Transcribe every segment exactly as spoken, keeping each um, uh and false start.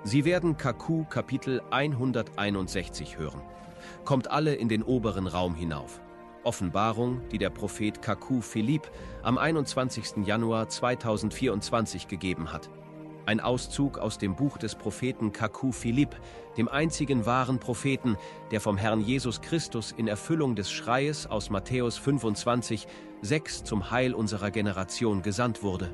Sie werden Kaku Kapitel hunderteinundsechzig hören. Kommt alle in den oberen Raum hinauf. Offenbarung, die der Prophet Kaku Philipp am einundzwanzigsten Januar zweitausendvierundzwanzig gegeben hat. Ein Auszug aus dem Buch des Propheten Kaku Philipp, dem einzigen wahren Propheten, der vom Herrn Jesus Christus in Erfüllung des Schreies aus Matthäus fünfundzwanzig, sechs zum Heil unserer Generation gesandt wurde.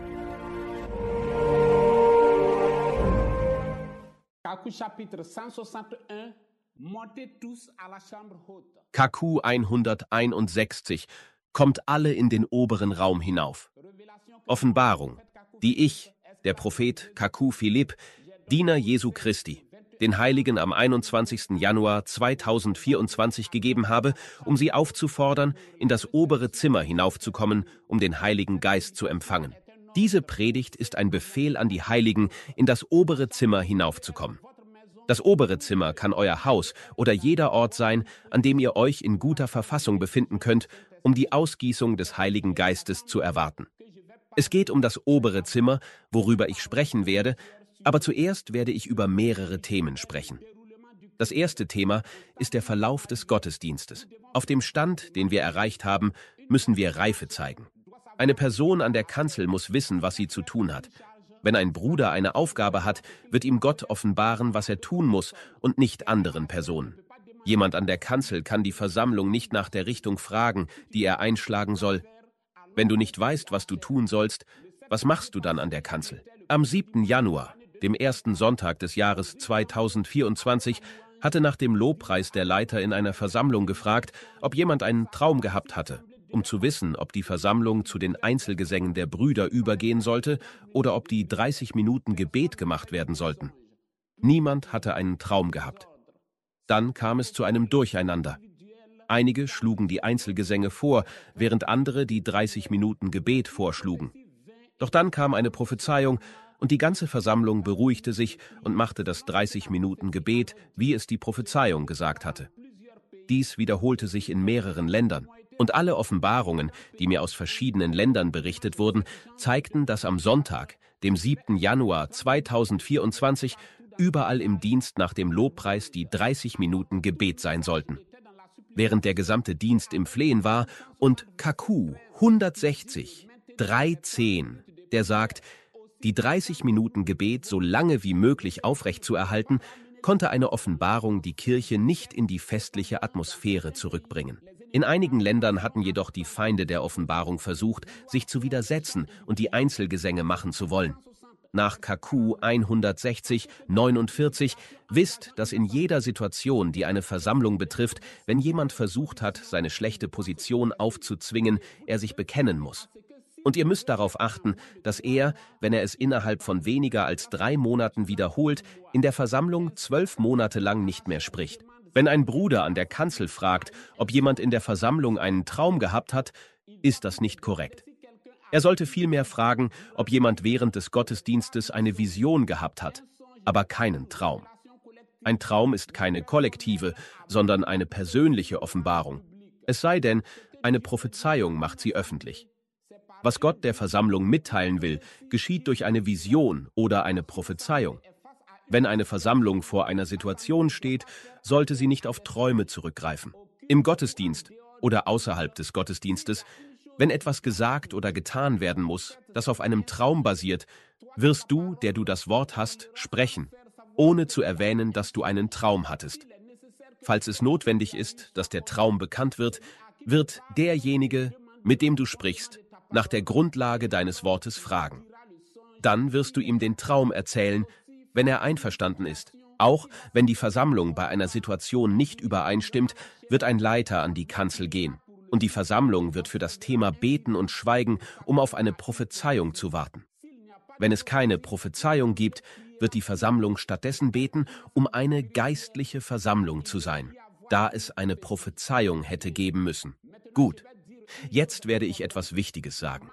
Kaku chapitre cent soixante-un, montez tous à la chambre haute. Kaku hunderteinundsechzig. Kommt alle in den oberen Raum hinauf. Offenbarung, die ich, der Prophet Kaku Philipp, Diener Jesu Christi, den Heiligen am einundzwanzigsten Januar zweitausendvierundzwanzig gegeben habe, um sie aufzufordern, in das obere Zimmer hinaufzukommen, um den Heiligen Geist zu empfangen. Diese Predigt ist ein Befehl an die Heiligen, in das obere Zimmer hinaufzukommen. Das obere Zimmer kann euer Haus oder jeder Ort sein, an dem ihr euch in guter Verfassung befinden könnt, um die Ausgießung des Heiligen Geistes zu erwarten. Es geht um das obere Zimmer, worüber ich sprechen werde, aber zuerst werde ich über mehrere Themen sprechen. Das erste Thema ist der Verlauf des Gottesdienstes. Auf dem Stand, den wir erreicht haben, müssen wir Reife zeigen. Eine Person an der Kanzel muss wissen, was sie zu tun hat. Wenn ein Bruder eine Aufgabe hat, wird ihm Gott offenbaren, was er tun muss und nicht anderen Personen. Jemand an der Kanzel kann die Versammlung nicht nach der Richtung fragen, die er einschlagen soll. Wenn du nicht weißt, was du tun sollst, was machst du dann an der Kanzel? Am siebten Januar, dem ersten Sonntag des Jahres zweitausendvierundzwanzig, hatte nach dem Lobpreis der Leiter in einer Versammlung gefragt, ob jemand einen Traum gehabt hatte, um zu wissen, ob die Versammlung zu den Einzelgesängen der Brüder übergehen sollte oder ob die dreißig Minuten Gebet gemacht werden sollten. Niemand hatte einen Traum gehabt. Dann kam es zu einem Durcheinander. Einige schlugen die Einzelgesänge vor, während andere die dreißig Minuten Gebet vorschlugen. Doch dann kam eine Prophezeiung und die ganze Versammlung beruhigte sich und machte das dreißig Minuten Gebet, wie es die Prophezeiung gesagt hatte. Dies wiederholte sich in mehreren Ländern. Und alle Offenbarungen, die mir aus verschiedenen Ländern berichtet wurden, zeigten, dass am Sonntag, dem siebten Januar zweitausendvierundzwanzig, überall im Dienst nach dem Lobpreis die dreißig Minuten Gebet sein sollten. Während der gesamte Dienst im Flehen war und Kaku hundertsechzig, dreizehn, der sagt, die dreißig Minuten Gebet so lange wie möglich aufrechtzuerhalten, konnte eine Offenbarung die Kirche nicht in die festliche Atmosphäre zurückbringen. In einigen Ländern hatten jedoch die Feinde der Offenbarung versucht, sich zu widersetzen und die Einzelgesänge machen zu wollen. Nach Kaku hundertsechzig, neunundvierzig wisst, dass in jeder Situation, die eine Versammlung betrifft, wenn jemand versucht hat, seine schlechte Position aufzuzwingen, er sich bekennen muss. Und ihr müsst darauf achten, dass er, wenn er es innerhalb von weniger als drei Monaten wiederholt, in der Versammlung zwölf Monate lang nicht mehr spricht. Wenn ein Bruder an der Kanzel fragt, ob jemand in der Versammlung einen Traum gehabt hat, ist das nicht korrekt. Er sollte vielmehr fragen, ob jemand während des Gottesdienstes eine Vision gehabt hat, aber keinen Traum. Ein Traum ist keine kollektive, sondern eine persönliche Offenbarung. Es sei denn, eine Prophezeiung macht sie öffentlich. Was Gott der Versammlung mitteilen will, geschieht durch eine Vision oder eine Prophezeiung. Wenn eine Versammlung vor einer Situation steht, sollte sie nicht auf Träume zurückgreifen. Im Gottesdienst oder außerhalb des Gottesdienstes, wenn etwas gesagt oder getan werden muss, das auf einem Traum basiert, wirst du, der du das Wort hast, sprechen, ohne zu erwähnen, dass du einen Traum hattest. Falls es notwendig ist, dass der Traum bekannt wird, wird derjenige, mit dem du sprichst, nach der Grundlage deines Wortes fragen. Dann wirst du ihm den Traum erzählen, wenn er einverstanden ist. Auch wenn die Versammlung bei einer Situation nicht übereinstimmt, wird ein Leiter an die Kanzel gehen. Und die Versammlung wird für das Thema beten und schweigen, um auf eine Prophezeiung zu warten. Wenn es keine Prophezeiung gibt, wird die Versammlung stattdessen beten, um eine geistliche Versammlung zu sein, da es eine Prophezeiung hätte geben müssen. Gut, jetzt werde ich etwas Wichtiges sagen.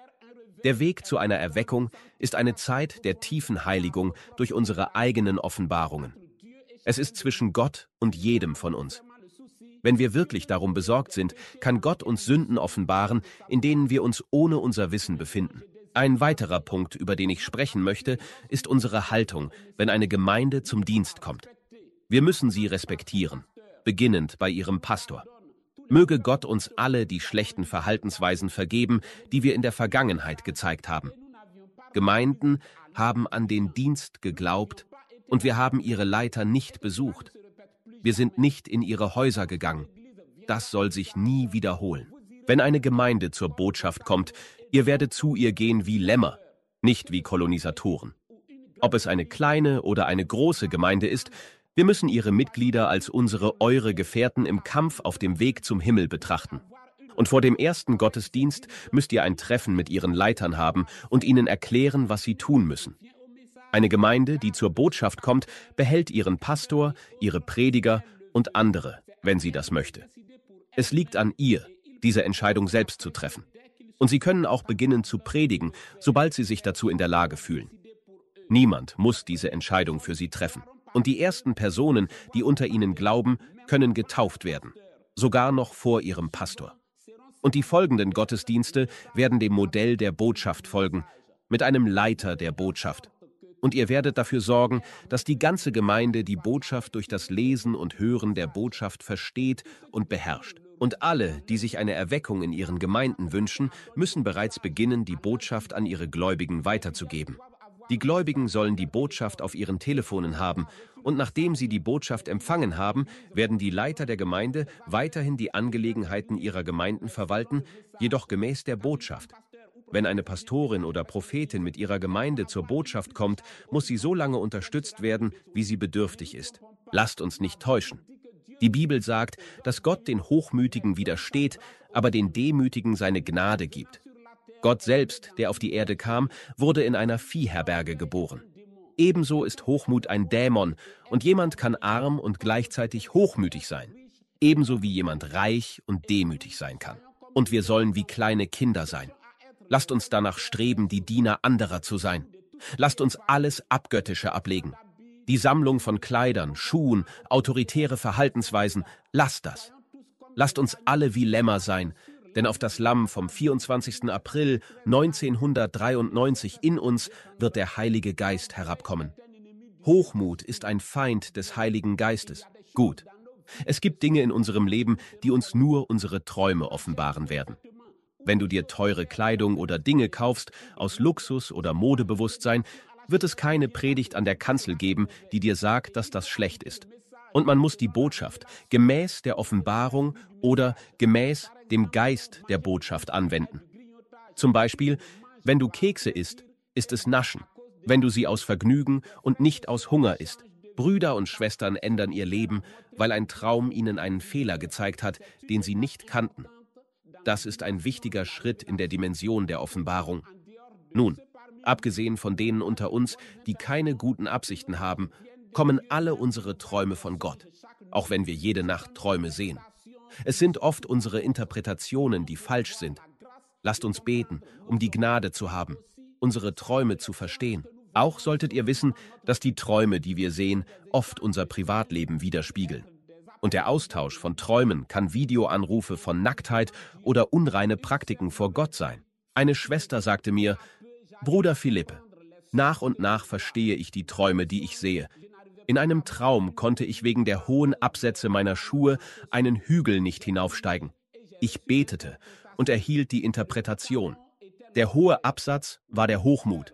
Der Weg zu einer Erweckung ist eine Zeit der tiefen Heiligung durch unsere eigenen Offenbarungen. Es ist zwischen Gott und jedem von uns. Wenn wir wirklich darum besorgt sind, kann Gott uns Sünden offenbaren, in denen wir uns ohne unser Wissen befinden. Ein weiterer Punkt, über den ich sprechen möchte, ist unsere Haltung, wenn eine Gemeinde zum Dienst kommt. Wir müssen sie respektieren, beginnend bei ihrem Pastor. Möge Gott uns alle die schlechten Verhaltensweisen vergeben, die wir in der Vergangenheit gezeigt haben. Gemeinden haben an den Dienst geglaubt und wir haben ihre Leiter nicht besucht. Wir sind nicht in ihre Häuser gegangen. Das soll sich nie wiederholen. Wenn eine Gemeinde zur Botschaft kommt, ihr werdet zu ihr gehen wie Lämmer, nicht wie Kolonisatoren. Ob es eine kleine oder eine große Gemeinde ist, wir müssen ihre Mitglieder als unsere, eure Gefährten im Kampf auf dem Weg zum Himmel betrachten. Und vor dem ersten Gottesdienst müsst ihr ein Treffen mit ihren Leitern haben und ihnen erklären, was sie tun müssen. Eine Gemeinde, die zur Botschaft kommt, behält ihren Pastor, ihre Prediger und andere, wenn sie das möchte. Es liegt an ihr, diese Entscheidung selbst zu treffen. Und sie können auch beginnen zu predigen, sobald sie sich dazu in der Lage fühlen. Niemand muss diese Entscheidung für sie treffen. Und die ersten Personen, die unter ihnen glauben, können getauft werden, sogar noch vor ihrem Pastor. Und die folgenden Gottesdienste werden dem Modell der Botschaft folgen, mit einem Leiter der Botschaft. Und ihr werdet dafür sorgen, dass die ganze Gemeinde die Botschaft durch das Lesen und Hören der Botschaft versteht und beherrscht. Und alle, die sich eine Erweckung in ihren Gemeinden wünschen, müssen bereits beginnen, die Botschaft an ihre Gläubigen weiterzugeben. Die Gläubigen sollen die Botschaft auf ihren Telefonen haben, und nachdem sie die Botschaft empfangen haben, werden die Leiter der Gemeinde weiterhin die Angelegenheiten ihrer Gemeinden verwalten, jedoch gemäß der Botschaft. Wenn eine Pastorin oder Prophetin mit ihrer Gemeinde zur Botschaft kommt, muss sie so lange unterstützt werden, wie sie bedürftig ist. Lasst uns nicht täuschen. Die Bibel sagt, dass Gott den Hochmütigen widersteht, aber den Demütigen seine Gnade gibt. Gott selbst, der auf die Erde kam, wurde in einer Viehherberge geboren. Ebenso ist Hochmut ein Dämon und jemand kann arm und gleichzeitig hochmütig sein. Ebenso wie jemand reich und demütig sein kann. Und wir sollen wie kleine Kinder sein. Lasst uns danach streben, die Diener anderer zu sein. Lasst uns alles Abgöttische ablegen. Die Sammlung von Kleidern, Schuhen, autoritäre Verhaltensweisen, lasst das. Lasst uns alle wie Lämmer sein, denn auf das Lamm vom vierundzwanzigsten April neunzehnhundertdreiundneunzig in uns wird der Heilige Geist herabkommen. Hochmut ist ein Feind des Heiligen Geistes. Gut. Es gibt Dinge in unserem Leben, die uns nur unsere Träume offenbaren werden. Wenn du dir teure Kleidung oder Dinge kaufst, aus Luxus oder Modebewusstsein, wird es keine Predigt an der Kanzel geben, die dir sagt, dass das schlecht ist. Und man muss die Botschaft gemäß der Offenbarung oder gemäß dem Geist der Botschaft anwenden. Zum Beispiel, wenn du Kekse isst, ist es Naschen. Wenn du sie aus Vergnügen und nicht aus Hunger isst. Brüder und Schwestern ändern ihr Leben, weil ein Traum ihnen einen Fehler gezeigt hat, den sie nicht kannten. Das ist ein wichtiger Schritt in der Dimension der Offenbarung. Nun, abgesehen von denen unter uns, die keine guten Absichten haben, kommen alle unsere Träume von Gott, auch wenn wir jede Nacht Träume sehen. Es sind oft unsere Interpretationen, die falsch sind. Lasst uns beten, um die Gnade zu haben, unsere Träume zu verstehen. Auch solltet ihr wissen, dass die Träume, die wir sehen, oft unser Privatleben widerspiegeln. Und der Austausch von Träumen kann Videoanrufe von Nacktheit oder unreine Praktiken vor Gott sein. Eine Schwester sagte mir, Bruder Philippe, nach und nach verstehe ich die Träume, die ich sehe. In einem Traum konnte ich wegen der hohen Absätze meiner Schuhe einen Hügel nicht hinaufsteigen. Ich betete und erhielt die Interpretation. Der hohe Absatz war der Hochmut.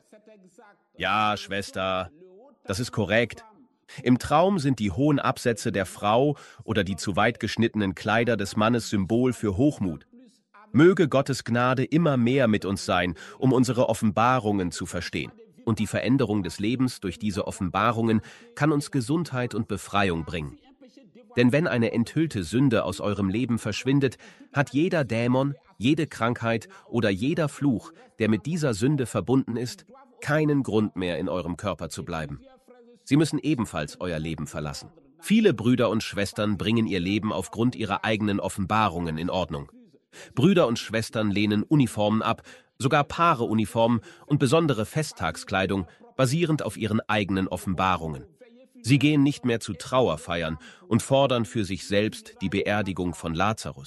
Ja, Schwester, das ist korrekt. Im Traum sind die hohen Absätze der Frau oder die zu weit geschnittenen Kleider des Mannes Symbol für Hochmut. Möge Gottes Gnade immer mehr mit uns sein, um unsere Offenbarungen zu verstehen. Und die Veränderung des Lebens durch diese Offenbarungen kann uns Gesundheit und Befreiung bringen. Denn wenn eine enthüllte Sünde aus eurem Leben verschwindet, hat jeder Dämon, jede Krankheit oder jeder Fluch, der mit dieser Sünde verbunden ist, keinen Grund mehr in eurem Körper zu bleiben. Sie müssen ebenfalls euer Leben verlassen. Viele Brüder und Schwestern bringen ihr Leben aufgrund ihrer eigenen Offenbarungen in Ordnung. Brüder und Schwestern lehnen Uniformen ab, sogar Paare-Uniformen und besondere Festtagskleidung, basierend auf ihren eigenen Offenbarungen. Sie gehen nicht mehr zu Trauerfeiern und fordern für sich selbst die Beerdigung von Lazarus.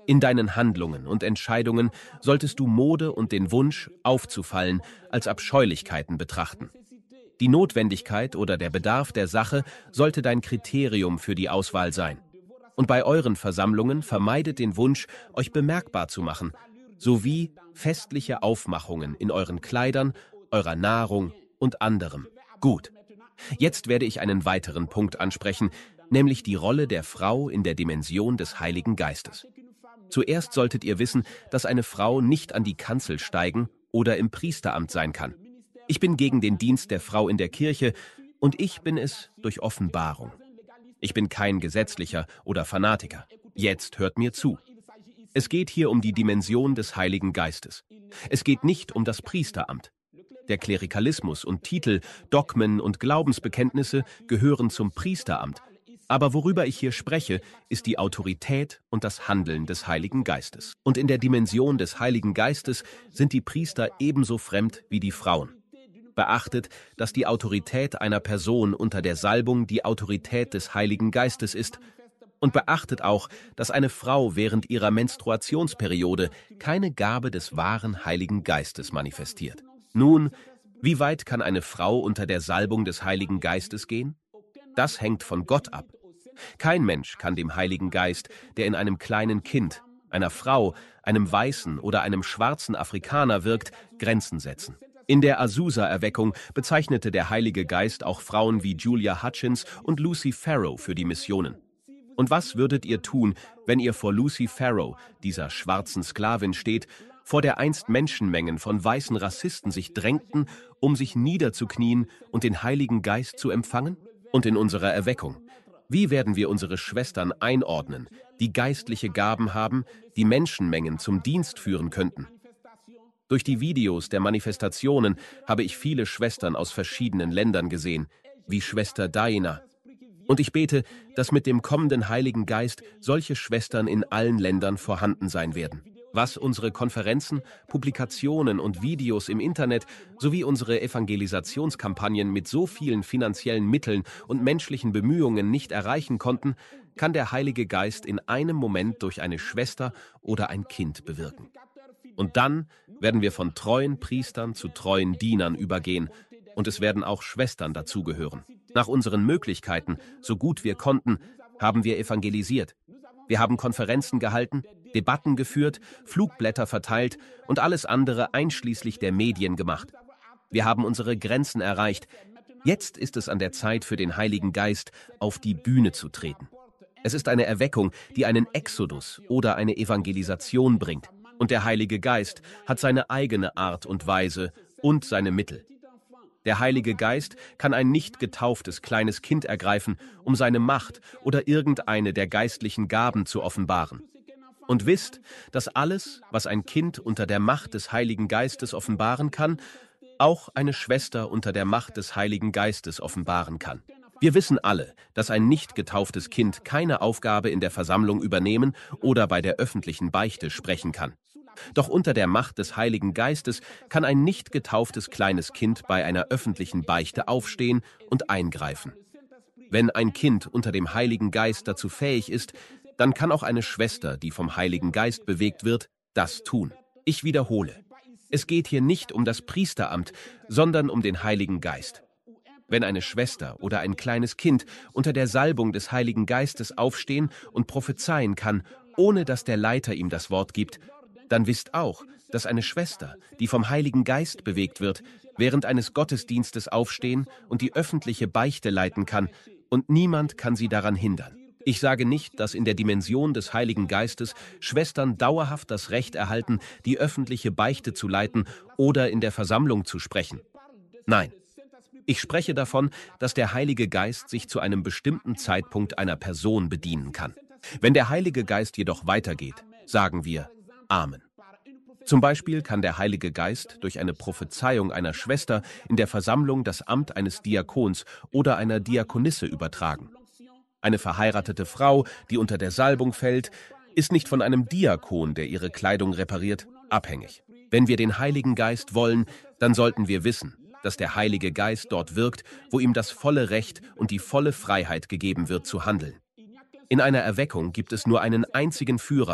In deinen Handlungen und Entscheidungen solltest du Mode und den Wunsch, aufzufallen, als Abscheulichkeiten betrachten. Die Notwendigkeit oder der Bedarf der Sache sollte dein Kriterium für die Auswahl sein. Und bei euren Versammlungen vermeidet den Wunsch, euch bemerkbar zu machen, sowie festliche Aufmachungen in euren Kleidern, eurer Nahrung und anderem. Gut. Jetzt werde ich einen weiteren Punkt ansprechen, nämlich die Rolle der Frau in der Dimension des Heiligen Geistes. Zuerst solltet ihr wissen, dass eine Frau nicht an die Kanzel steigen oder im Priesteramt sein kann. Ich bin gegen den Dienst der Frau in der Kirche und ich bin es durch Offenbarung. Ich bin kein Gesetzlicher oder Fanatiker. Jetzt hört mir zu. Es geht hier um die Dimension des Heiligen Geistes. Es geht nicht um das Priesteramt. Der Klerikalismus und Titel, Dogmen und Glaubensbekenntnisse gehören zum Priesteramt. Aber worüber ich hier spreche, ist die Autorität und das Handeln des Heiligen Geistes. Und in der Dimension des Heiligen Geistes sind die Priester ebenso fremd wie die Frauen. Beachtet, dass die Autorität einer Person unter der Salbung die Autorität des Heiligen Geistes ist. Und beachtet auch, dass eine Frau während ihrer Menstruationsperiode keine Gabe des wahren Heiligen Geistes manifestiert. Nun, wie weit kann eine Frau unter der Salbung des Heiligen Geistes gehen? Das hängt von Gott ab. Kein Mensch kann dem Heiligen Geist, der in einem kleinen Kind, einer Frau, einem weißen oder einem schwarzen Afrikaner wirkt, Grenzen setzen. In der Azusa-Erweckung bezeichnete der Heilige Geist auch Frauen wie Julia Hutchins und Lucy Farrow für die Missionen. Und was würdet ihr tun, wenn ihr vor Lucy Farrow, dieser schwarzen Sklavin, steht, vor der einst Menschenmengen von weißen Rassisten sich drängten, um sich niederzuknien und den Heiligen Geist zu empfangen? Und in unserer Erweckung, wie werden wir unsere Schwestern einordnen, die geistliche Gaben haben, die Menschenmengen zum Dienst führen könnten? Durch die Videos der Manifestationen habe ich viele Schwestern aus verschiedenen Ländern gesehen, wie Schwester Daina. Und ich bete, dass mit dem kommenden Heiligen Geist solche Schwestern in allen Ländern vorhanden sein werden. Was unsere Konferenzen, Publikationen und Videos im Internet sowie unsere Evangelisationskampagnen mit so vielen finanziellen Mitteln und menschlichen Bemühungen nicht erreichen konnten, kann der Heilige Geist in einem Moment durch eine Schwester oder ein Kind bewirken. Und dann werden wir von treuen Priestern zu treuen Dienern übergehen und es werden auch Schwestern dazugehören. Nach unseren Möglichkeiten, so gut wir konnten, haben wir evangelisiert. Wir haben Konferenzen gehalten, Debatten geführt, Flugblätter verteilt und alles andere einschließlich der Medien gemacht. Wir haben unsere Grenzen erreicht. Jetzt ist es an der Zeit für den Heiligen Geist, auf die Bühne zu treten. Es ist eine Erweckung, die einen Exodus oder eine Evangelisation bringt. Und der Heilige Geist hat seine eigene Art und Weise und seine Mittel. Der Heilige Geist kann ein nicht getauftes kleines Kind ergreifen, um seine Macht oder irgendeine der geistlichen Gaben zu offenbaren. Und wisst, dass alles, was ein Kind unter der Macht des Heiligen Geistes offenbaren kann, auch eine Schwester unter der Macht des Heiligen Geistes offenbaren kann. Wir wissen alle, dass ein nicht getauftes Kind keine Aufgabe in der Versammlung übernehmen oder bei der öffentlichen Beichte sprechen kann. Doch unter der Macht des Heiligen Geistes kann ein nicht getauftes kleines Kind bei einer öffentlichen Beichte aufstehen und eingreifen. Wenn ein Kind unter dem Heiligen Geist dazu fähig ist, dann kann auch eine Schwester, die vom Heiligen Geist bewegt wird, das tun. Ich wiederhole, es geht hier nicht um das Priesteramt, sondern um den Heiligen Geist. Wenn eine Schwester oder ein kleines Kind unter der Salbung des Heiligen Geistes aufstehen und prophezeien kann, ohne dass der Leiter ihm das Wort gibt, dann wisst auch, dass eine Schwester, die vom Heiligen Geist bewegt wird, während eines Gottesdienstes aufstehen und die öffentliche Beichte leiten kann, und niemand kann sie daran hindern. Ich sage nicht, dass in der Dimension des Heiligen Geistes Schwestern dauerhaft das Recht erhalten, die öffentliche Beichte zu leiten oder in der Versammlung zu sprechen. Nein. Ich spreche davon, dass der Heilige Geist sich zu einem bestimmten Zeitpunkt einer Person bedienen kann. Wenn der Heilige Geist jedoch weitergeht, sagen wir Amen. Zum Beispiel kann der Heilige Geist durch eine Prophezeiung einer Schwester in der Versammlung das Amt eines Diakons oder einer Diakonisse übertragen. Eine verheiratete Frau, die unter der Salbung fällt, ist nicht von einem Diakon, der ihre Kleidung repariert, abhängig. Wenn wir den Heiligen Geist wollen, dann sollten wir wissen, dass der Heilige Geist dort wirkt, wo ihm das volle Recht und die volle Freiheit gegeben wird, zu handeln. In einer Erweckung gibt es nur einen einzigen Führer,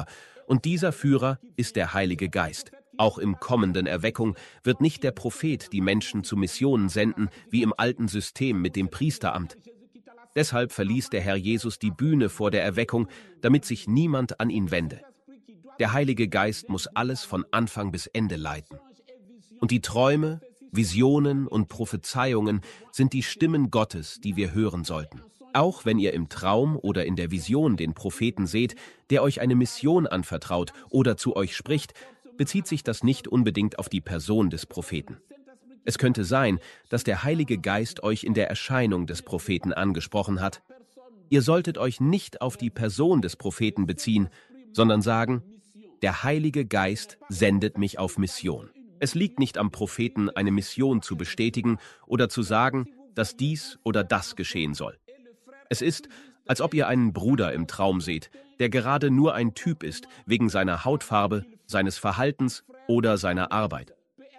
Und dieser Führer ist der Heilige Geist. Auch im kommenden Erweckung wird nicht der Prophet die Menschen zu Missionen senden, wie im alten System mit dem Priesteramt. Deshalb verließ der Herr Jesus die Bühne vor der Erweckung, damit sich niemand an ihn wende. Der Heilige Geist muss alles von Anfang bis Ende leiten. Und die Träume, Visionen und Prophezeiungen sind die Stimmen Gottes, die wir hören sollten. Auch wenn ihr im Traum oder in der Vision den Propheten seht, der euch eine Mission anvertraut oder zu euch spricht, bezieht sich das nicht unbedingt auf die Person des Propheten. Es könnte sein, dass der Heilige Geist euch in der Erscheinung des Propheten angesprochen hat. Ihr solltet euch nicht auf die Person des Propheten beziehen, sondern sagen, der Heilige Geist sendet mich auf Mission. Es liegt nicht am Propheten, eine Mission zu bestätigen oder zu sagen, dass dies oder das geschehen soll. Es ist, als ob ihr einen Bruder im Traum seht, der gerade nur ein Typ ist, wegen seiner Hautfarbe, seines Verhaltens oder seiner Arbeit.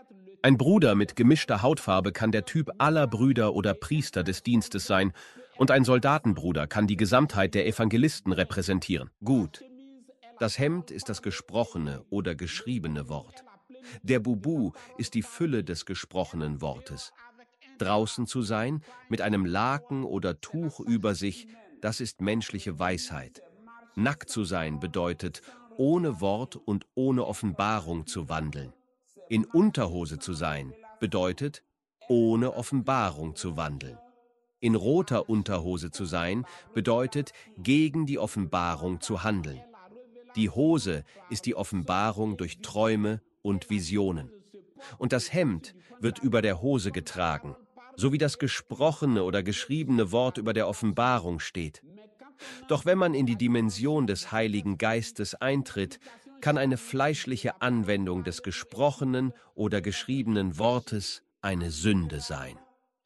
Ein Bruder mit gemischter Hautfarbe kann der Typ aller Brüder oder Priester des Dienstes sein, und ein Soldatenbruder kann die Gesamtheit der Evangelisten repräsentieren. Gut. Das Hemd ist das gesprochene oder geschriebene Wort. Der Bubu ist die Fülle des gesprochenen Wortes. Draußen zu sein, mit einem Laken oder Tuch über sich, das ist menschliche Weisheit. Nackt zu sein bedeutet, ohne Wort und ohne Offenbarung zu wandeln. In Unterhose zu sein bedeutet, ohne Offenbarung zu wandeln. In roter Unterhose zu sein bedeutet, gegen die Offenbarung zu handeln. Die Hose ist die Offenbarung durch Träume und Visionen. Und das Hemd wird über der Hose getragen, so wie das gesprochene oder geschriebene Wort über der Offenbarung steht. Doch wenn man in die Dimension des Heiligen Geistes eintritt, kann eine fleischliche Anwendung des gesprochenen oder geschriebenen Wortes eine Sünde sein.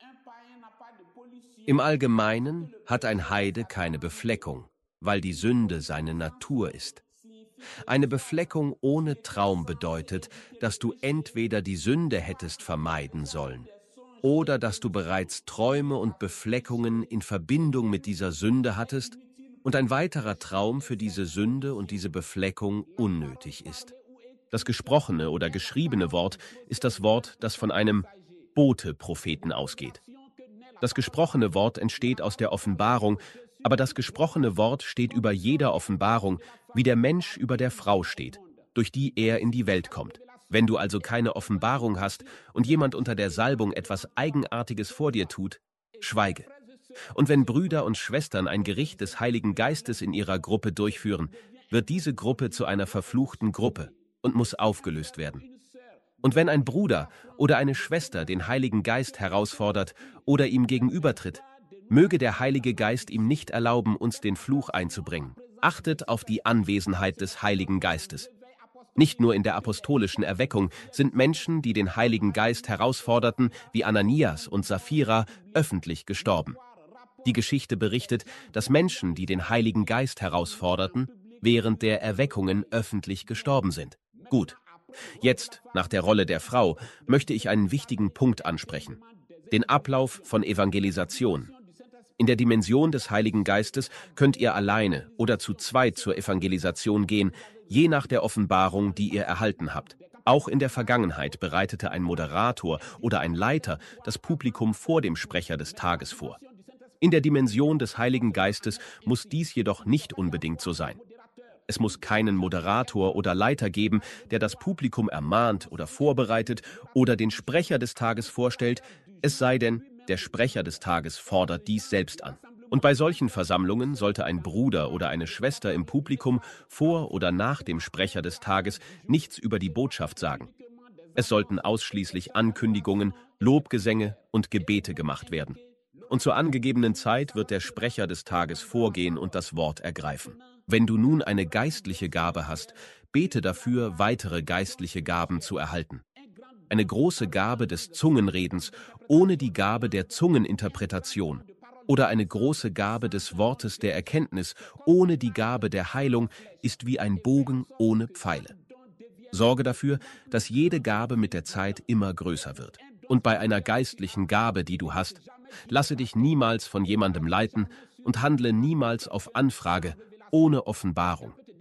Im Allgemeinen hat ein Heide keine Befleckung, weil die Sünde seine Natur ist. Eine Befleckung ohne Traum bedeutet, dass du entweder die Sünde hättest vermeiden sollen oder dass du bereits Träume und Befleckungen in Verbindung mit dieser Sünde hattest und ein weiterer Traum für diese Sünde und diese Befleckung unnötig ist. Das gesprochene oder geschriebene Wort ist das Wort, das von einem Bote-Propheten ausgeht. Das gesprochene Wort entsteht aus der Offenbarung, aber das gesprochene Wort steht über jeder Offenbarung, wie der Mensch über der Frau steht, durch die er in die Welt kommt. Wenn du also keine Offenbarung hast und jemand unter der Salbung etwas Eigenartiges vor dir tut, schweige. Und wenn Brüder und Schwestern ein Gericht des Heiligen Geistes in ihrer Gruppe durchführen, wird diese Gruppe zu einer verfluchten Gruppe und muss aufgelöst werden. Und wenn ein Bruder oder eine Schwester den Heiligen Geist herausfordert oder ihm gegenübertritt, möge der Heilige Geist ihm nicht erlauben, uns den Fluch einzubringen. Achtet auf die Anwesenheit des Heiligen Geistes. Nicht nur in der apostolischen Erweckung sind Menschen, die den Heiligen Geist herausforderten, wie Ananias und Sapphira, öffentlich gestorben. Die Geschichte berichtet, dass Menschen, die den Heiligen Geist herausforderten, während der Erweckungen öffentlich gestorben sind. Gut. Jetzt, nach der Rolle der Frau, möchte ich einen wichtigen Punkt ansprechen: den Ablauf von Evangelisation. In der Dimension des Heiligen Geistes könnt ihr alleine oder zu zweit zur Evangelisation gehen, je nach der Offenbarung, die ihr erhalten habt. Auch in der Vergangenheit bereitete ein Moderator oder ein Leiter das Publikum vor dem Sprecher des Tages vor. In der Dimension des Heiligen Geistes muss dies jedoch nicht unbedingt so sein. Es muss keinen Moderator oder Leiter geben, der das Publikum ermahnt oder vorbereitet oder den Sprecher des Tages vorstellt, es sei denn, der Sprecher des Tages fordert dies selbst an. Und bei solchen Versammlungen sollte ein Bruder oder eine Schwester im Publikum vor oder nach dem Sprecher des Tages nichts über die Botschaft sagen. Es sollten ausschließlich Ankündigungen, Lobgesänge und Gebete gemacht werden. Und zur angegebenen Zeit wird der Sprecher des Tages vorgehen und das Wort ergreifen. Wenn du nun eine geistliche Gabe hast, bete dafür, weitere geistliche Gaben zu erhalten. Eine große Gabe des Zungenredens ohne die Gabe der Zungeninterpretation oder eine große Gabe des Wortes der Erkenntnis ohne die Gabe der Heilung ist wie ein Bogen ohne Pfeile. Sorge dafür, dass jede Gabe mit der Zeit immer größer wird. Und bei einer geistlichen Gabe, die du hast, lasse dich niemals von jemandem leiten und handle niemals auf Anfrage ohne Offenbarung.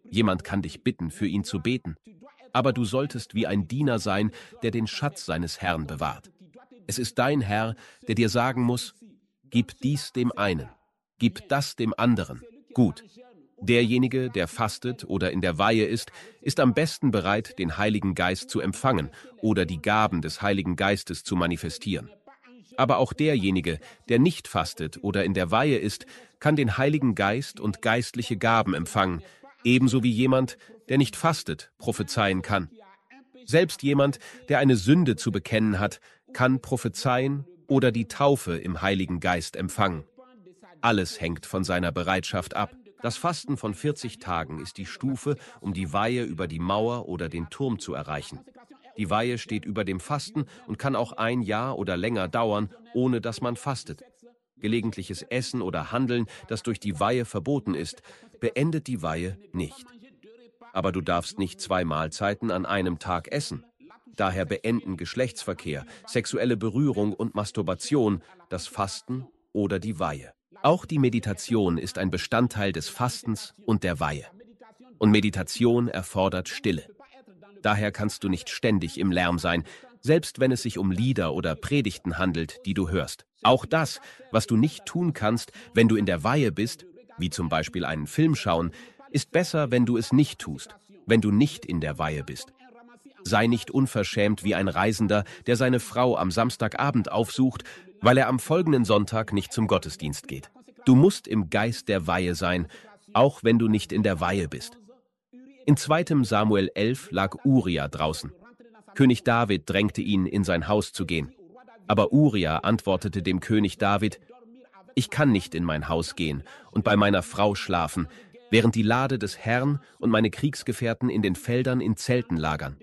Jemand kann dich bitten, für ihn zu beten. Aber du solltest wie ein Diener sein, der den Schatz seines Herrn bewahrt. Es ist dein Herr, der dir sagen muss, gib dies dem einen, gib das dem anderen. Gut. Derjenige, der fastet oder in der Weihe ist, ist am besten bereit, den Heiligen Geist zu empfangen oder die Gaben des Heiligen Geistes zu manifestieren. Aber auch derjenige, der nicht fastet oder in der Weihe ist, kann den Heiligen Geist und geistliche Gaben empfangen, ebenso wie jemand, der nicht fastet, prophezeien kann. Selbst jemand, der eine Sünde zu bekennen hat, kann prophezeien oder die Taufe im Heiligen Geist empfangen. Alles hängt von seiner Bereitschaft ab. Das Fasten von vierzig Tagen ist die Stufe, um die Weihe über die Mauer oder den Turm zu erreichen. Die Weihe steht über dem Fasten und kann auch ein Jahr oder länger dauern, ohne dass man fastet. Gelegentliches Essen oder Handeln, das durch die Weihe verboten ist, beendet die Weihe nicht. Aber du darfst nicht zwei Mahlzeiten an einem Tag essen. Daher beenden Geschlechtsverkehr, sexuelle Berührung und Masturbation das Fasten oder die Weihe. Auch die Meditation ist ein Bestandteil des Fastens und der Weihe. Und Meditation erfordert Stille. Daher kannst du nicht ständig im Lärm sein, selbst wenn es sich um Lieder oder Predigten handelt, die du hörst. Auch das, was du nicht tun kannst, wenn du in der Weihe bist, wie zum Beispiel einen Film schauen, ist besser, wenn du es nicht tust, wenn du nicht in der Weihe bist. Sei nicht unverschämt wie ein Reisender, der seine Frau am Samstagabend aufsucht, weil er am folgenden Sonntag nicht zum Gottesdienst geht. Du musst im Geist der Weihe sein, auch wenn du nicht in der Weihe bist. In zweitem Samuel elf lag Uria draußen. König David drängte ihn, in sein Haus zu gehen. Aber Uria antwortete dem König David, ich kann nicht in mein Haus gehen und bei meiner Frau schlafen, während die Lade des Herrn und meine Kriegsgefährten in den Feldern in Zelten lagern.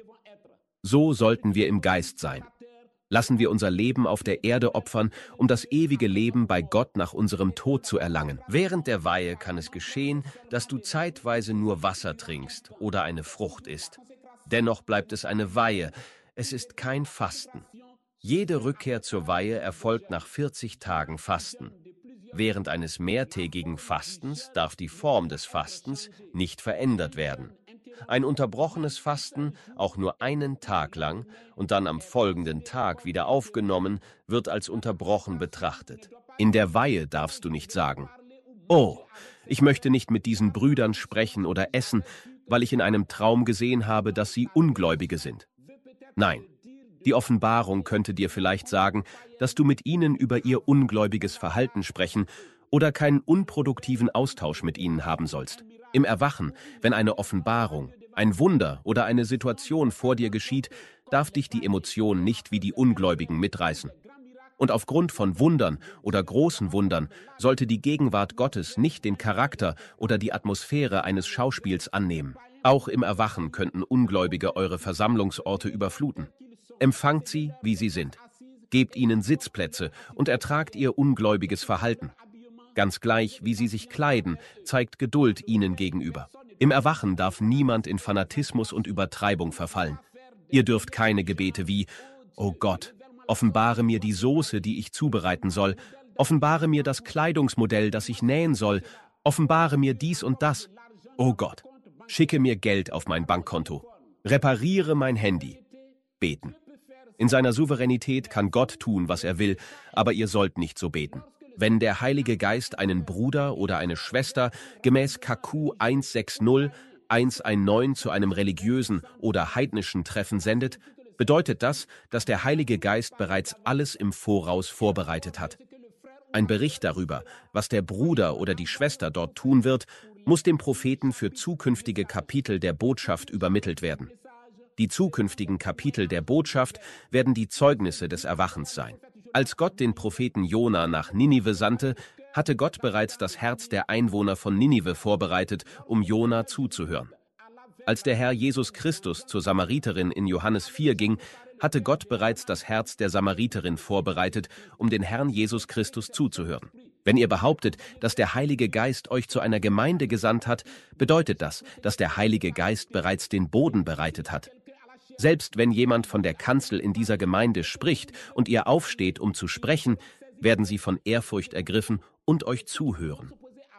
So sollten wir im Geist sein. Lassen wir unser Leben auf der Erde opfern, um das ewige Leben bei Gott nach unserem Tod zu erlangen. Während der Weihe kann es geschehen, dass du zeitweise nur Wasser trinkst oder eine Frucht isst. Dennoch bleibt es eine Weihe. Es ist kein Fasten. Jede Rückkehr zur Weihe erfolgt nach vierzig Tagen Fasten. Während eines mehrtägigen Fastens darf die Form des Fastens nicht verändert werden. Ein unterbrochenes Fasten, auch nur einen Tag lang und dann am folgenden Tag wieder aufgenommen, wird als unterbrochen betrachtet. In der Weihe darfst du nicht sagen, oh, ich möchte nicht mit diesen Brüdern sprechen oder essen, weil ich in einem Traum gesehen habe, dass sie Ungläubige sind. Nein, die Offenbarung könnte dir vielleicht sagen, dass du mit ihnen über ihr ungläubiges Verhalten sprechen oder keinen unproduktiven Austausch mit ihnen haben sollst. Im Erwachen, wenn eine Offenbarung, ein Wunder oder eine Situation vor dir geschieht, darf dich die Emotion nicht wie die Ungläubigen mitreißen. Und aufgrund von Wundern oder großen Wundern sollte die Gegenwart Gottes nicht den Charakter oder die Atmosphäre eines Schauspiels annehmen. Auch im Erwachen könnten Ungläubige eure Versammlungsorte überfluten. Empfangt sie, wie sie sind. Gebt ihnen Sitzplätze und ertragt ihr ungläubiges Verhalten. Ganz gleich, wie sie sich kleiden, zeigt Geduld ihnen gegenüber. Im Erwachen darf niemand in Fanatismus und Übertreibung verfallen. Ihr dürft keine Gebete wie, »Oh Gott, offenbare mir die Soße, die ich zubereiten soll, offenbare mir das Kleidungsmodell, das ich nähen soll, offenbare mir dies und das. Oh Gott, schicke mir Geld auf mein Bankkonto, repariere mein Handy.« Beten. In seiner Souveränität kann Gott tun, was er will, aber ihr sollt nicht so beten. Wenn der Heilige Geist einen Bruder oder eine Schwester gemäß K Q hundertsechzig hundertneunzehn zu einem religiösen oder heidnischen Treffen sendet, bedeutet das, dass der Heilige Geist bereits alles im Voraus vorbereitet hat. Ein Bericht darüber, was der Bruder oder die Schwester dort tun wird, muss dem Propheten für zukünftige Kapitel der Botschaft übermittelt werden. Die zukünftigen Kapitel der Botschaft werden die Zeugnisse des Erwachens sein. Als Gott den Propheten Jona nach Ninive sandte, hatte Gott bereits das Herz der Einwohner von Ninive vorbereitet, um Jona zuzuhören. Als der Herr Jesus Christus zur Samariterin in Johannes vier ging, hatte Gott bereits das Herz der Samariterin vorbereitet, um den Herrn Jesus Christus zuzuhören. Wenn ihr behauptet, dass der Heilige Geist euch zu einer Gemeinde gesandt hat, bedeutet das, dass der Heilige Geist bereits den Boden bereitet hat. Selbst wenn jemand von der Kanzel in dieser Gemeinde spricht und ihr aufsteht, um zu sprechen, werden sie von Ehrfurcht ergriffen und euch zuhören.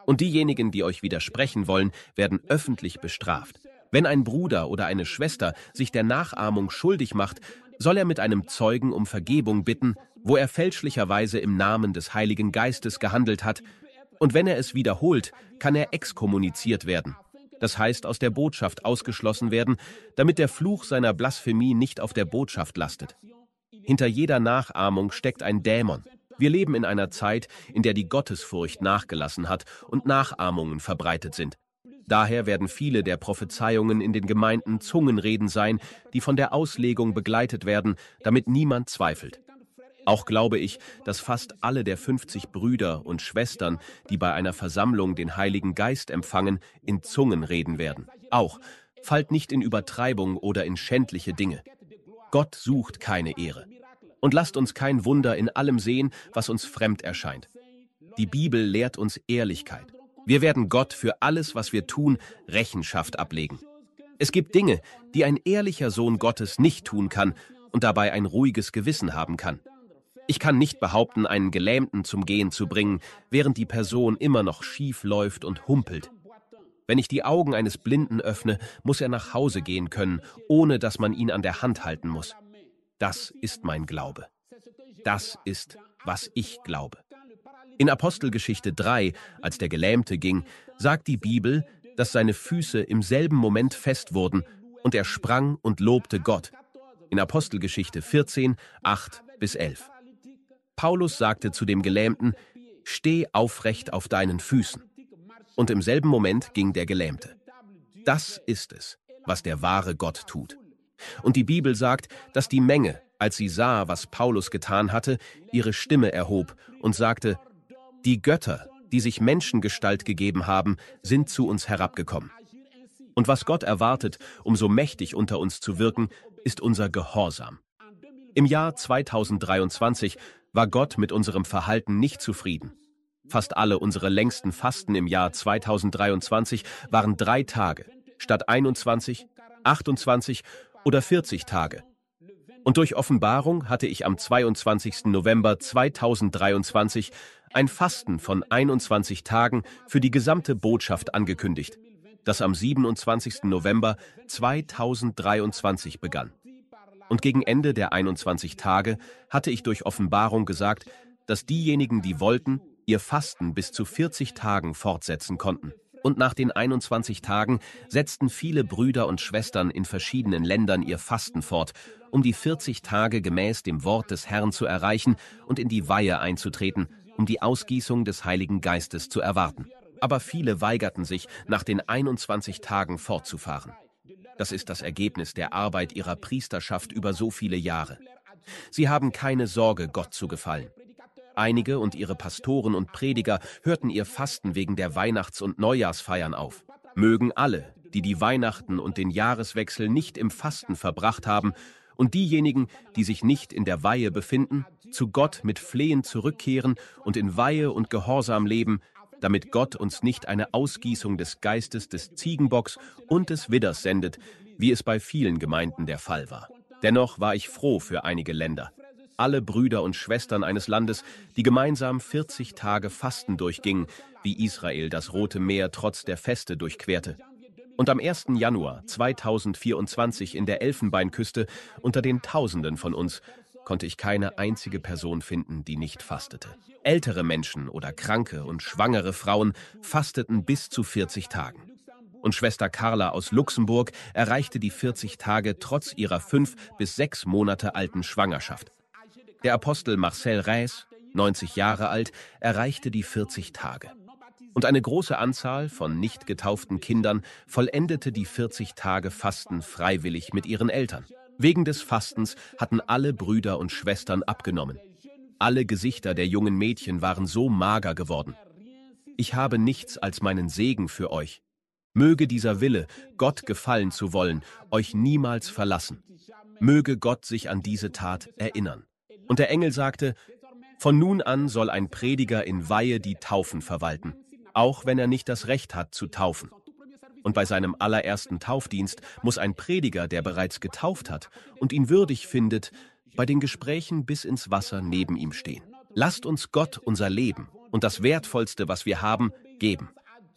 Und diejenigen, die euch widersprechen wollen, werden öffentlich bestraft. Wenn ein Bruder oder eine Schwester sich der Nachahmung schuldig macht, soll er mit einem Zeugen um Vergebung bitten, wo er fälschlicherweise im Namen des Heiligen Geistes gehandelt hat. Und wenn er es wiederholt, kann er exkommuniziert werden. Das heißt, aus der Botschaft ausgeschlossen werden, damit der Fluch seiner Blasphemie nicht auf der Botschaft lastet. Hinter jeder Nachahmung steckt ein Dämon. Wir leben in einer Zeit, in der die Gottesfurcht nachgelassen hat und Nachahmungen verbreitet sind. Daher werden viele der Prophezeiungen in den Gemeinden Zungenreden sein, die von der Auslegung begleitet werden, damit niemand zweifelt. Auch glaube ich, dass fast alle der fünfzig Brüder und Schwestern, die bei einer Versammlung den Heiligen Geist empfangen, in Zungen reden werden. Auch, fallt nicht in Übertreibung oder in schändliche Dinge. Gott sucht keine Ehre. Und lasst uns kein Wunder in allem sehen, was uns fremd erscheint. Die Bibel lehrt uns Ehrlichkeit. Wir werden Gott für alles, was wir tun, Rechenschaft ablegen. Es gibt Dinge, die ein ehrlicher Sohn Gottes nicht tun kann und dabei ein ruhiges Gewissen haben kann. Ich kann nicht behaupten, einen Gelähmten zum Gehen zu bringen, während die Person immer noch schief läuft und humpelt. Wenn ich die Augen eines Blinden öffne, muss er nach Hause gehen können, ohne dass man ihn an der Hand halten muss. Das ist mein Glaube. Das ist, was ich glaube. In Apostelgeschichte drei, als der Gelähmte ging, sagt die Bibel, dass seine Füße im selben Moment fest wurden und er sprang und lobte Gott. In Apostelgeschichte vierzehn, acht bis elf. Paulus sagte zu dem Gelähmten, steh aufrecht auf deinen Füßen. Und im selben Moment ging der Gelähmte. Das ist es, was der wahre Gott tut. Und die Bibel sagt, dass die Menge, als sie sah, was Paulus getan hatte, ihre Stimme erhob und sagte, die Götter, die sich Menschengestalt gegeben haben, sind zu uns herabgekommen. Und was Gott erwartet, um so mächtig unter uns zu wirken, ist unser Gehorsam. Im Jahr zweitausenddreiundzwanzig war Gott mit unserem Verhalten nicht zufrieden. Fast alle unsere längsten Fasten im Jahr zweitausenddreiundzwanzig waren drei Tage, statt einundzwanzig, achtundzwanzig oder vierzig Tage. Und durch Offenbarung hatte ich am zweiundzwanzigsten November zweitausenddreiundzwanzig ein Fasten von einundzwanzig Tagen für die gesamte Botschaft angekündigt, das am siebenundzwanzigsten November zweitausenddreiundzwanzig begann. Und gegen Ende der einundzwanzig Tage hatte ich durch Offenbarung gesagt, dass diejenigen, die wollten, ihr Fasten bis zu vierzig Tagen fortsetzen konnten. Und nach den einundzwanzig Tagen setzten viele Brüder und Schwestern in verschiedenen Ländern ihr Fasten fort, um die vierzig Tage gemäß dem Wort des Herrn zu erreichen und in die Weihe einzutreten, um die Ausgießung des Heiligen Geistes zu erwarten. Aber viele weigerten sich, nach den einundzwanzig Tagen fortzufahren. Das ist das Ergebnis der Arbeit ihrer Priesterschaft über so viele Jahre. Sie haben keine Sorge, Gott zu gefallen. Einige und ihre Pastoren und Prediger hörten ihr Fasten wegen der Weihnachts- und Neujahrsfeiern auf. Mögen alle, die die Weihnachten und den Jahreswechsel nicht im Fasten verbracht haben, und diejenigen, die sich nicht in der Weihe befinden, zu Gott mit Flehen zurückkehren und in Weihe und Gehorsam leben, damit Gott uns nicht eine Ausgießung des Geistes des Ziegenbocks und des Widders sendet, wie es bei vielen Gemeinden der Fall war. Dennoch war ich froh für einige Länder. Alle Brüder und Schwestern eines Landes, die gemeinsam vierzig Tage Fasten durchgingen, wie Israel das Rote Meer trotz der Feste durchquerte. Und am ersten Januar zweitausendvierundzwanzig in der Elfenbeinküste unter den Tausenden von uns konnte ich keine einzige Person finden, die nicht fastete. Ältere Menschen oder kranke und schwangere Frauen fasteten bis zu vierzig Tagen. Und Schwester Carla aus Luxemburg erreichte die vierzig Tage trotz ihrer fünf bis sechs Monate alten Schwangerschaft. Der Apostel Marcel Reis, neunzig Jahre alt, erreichte die vierzig Tage. Und eine große Anzahl von nicht getauften Kindern vollendete die vierzig Tage Fasten freiwillig mit ihren Eltern. Wegen des Fastens hatten alle Brüder und Schwestern abgenommen. Alle Gesichter der jungen Mädchen waren so mager geworden. Ich habe nichts als meinen Segen für euch. Möge dieser Wille, Gott gefallen zu wollen, euch niemals verlassen. Möge Gott sich an diese Tat erinnern. Und der Engel sagte, von nun an soll ein Prediger in Weihe die Taufen verwalten, auch wenn er nicht das Recht hat zu taufen. Und bei seinem allerersten Taufdienst muss ein Prediger, der bereits getauft hat und ihn würdig findet, bei den Gesprächen bis ins Wasser neben ihm stehen. Lasst uns Gott unser Leben und das Wertvollste, was wir haben, geben.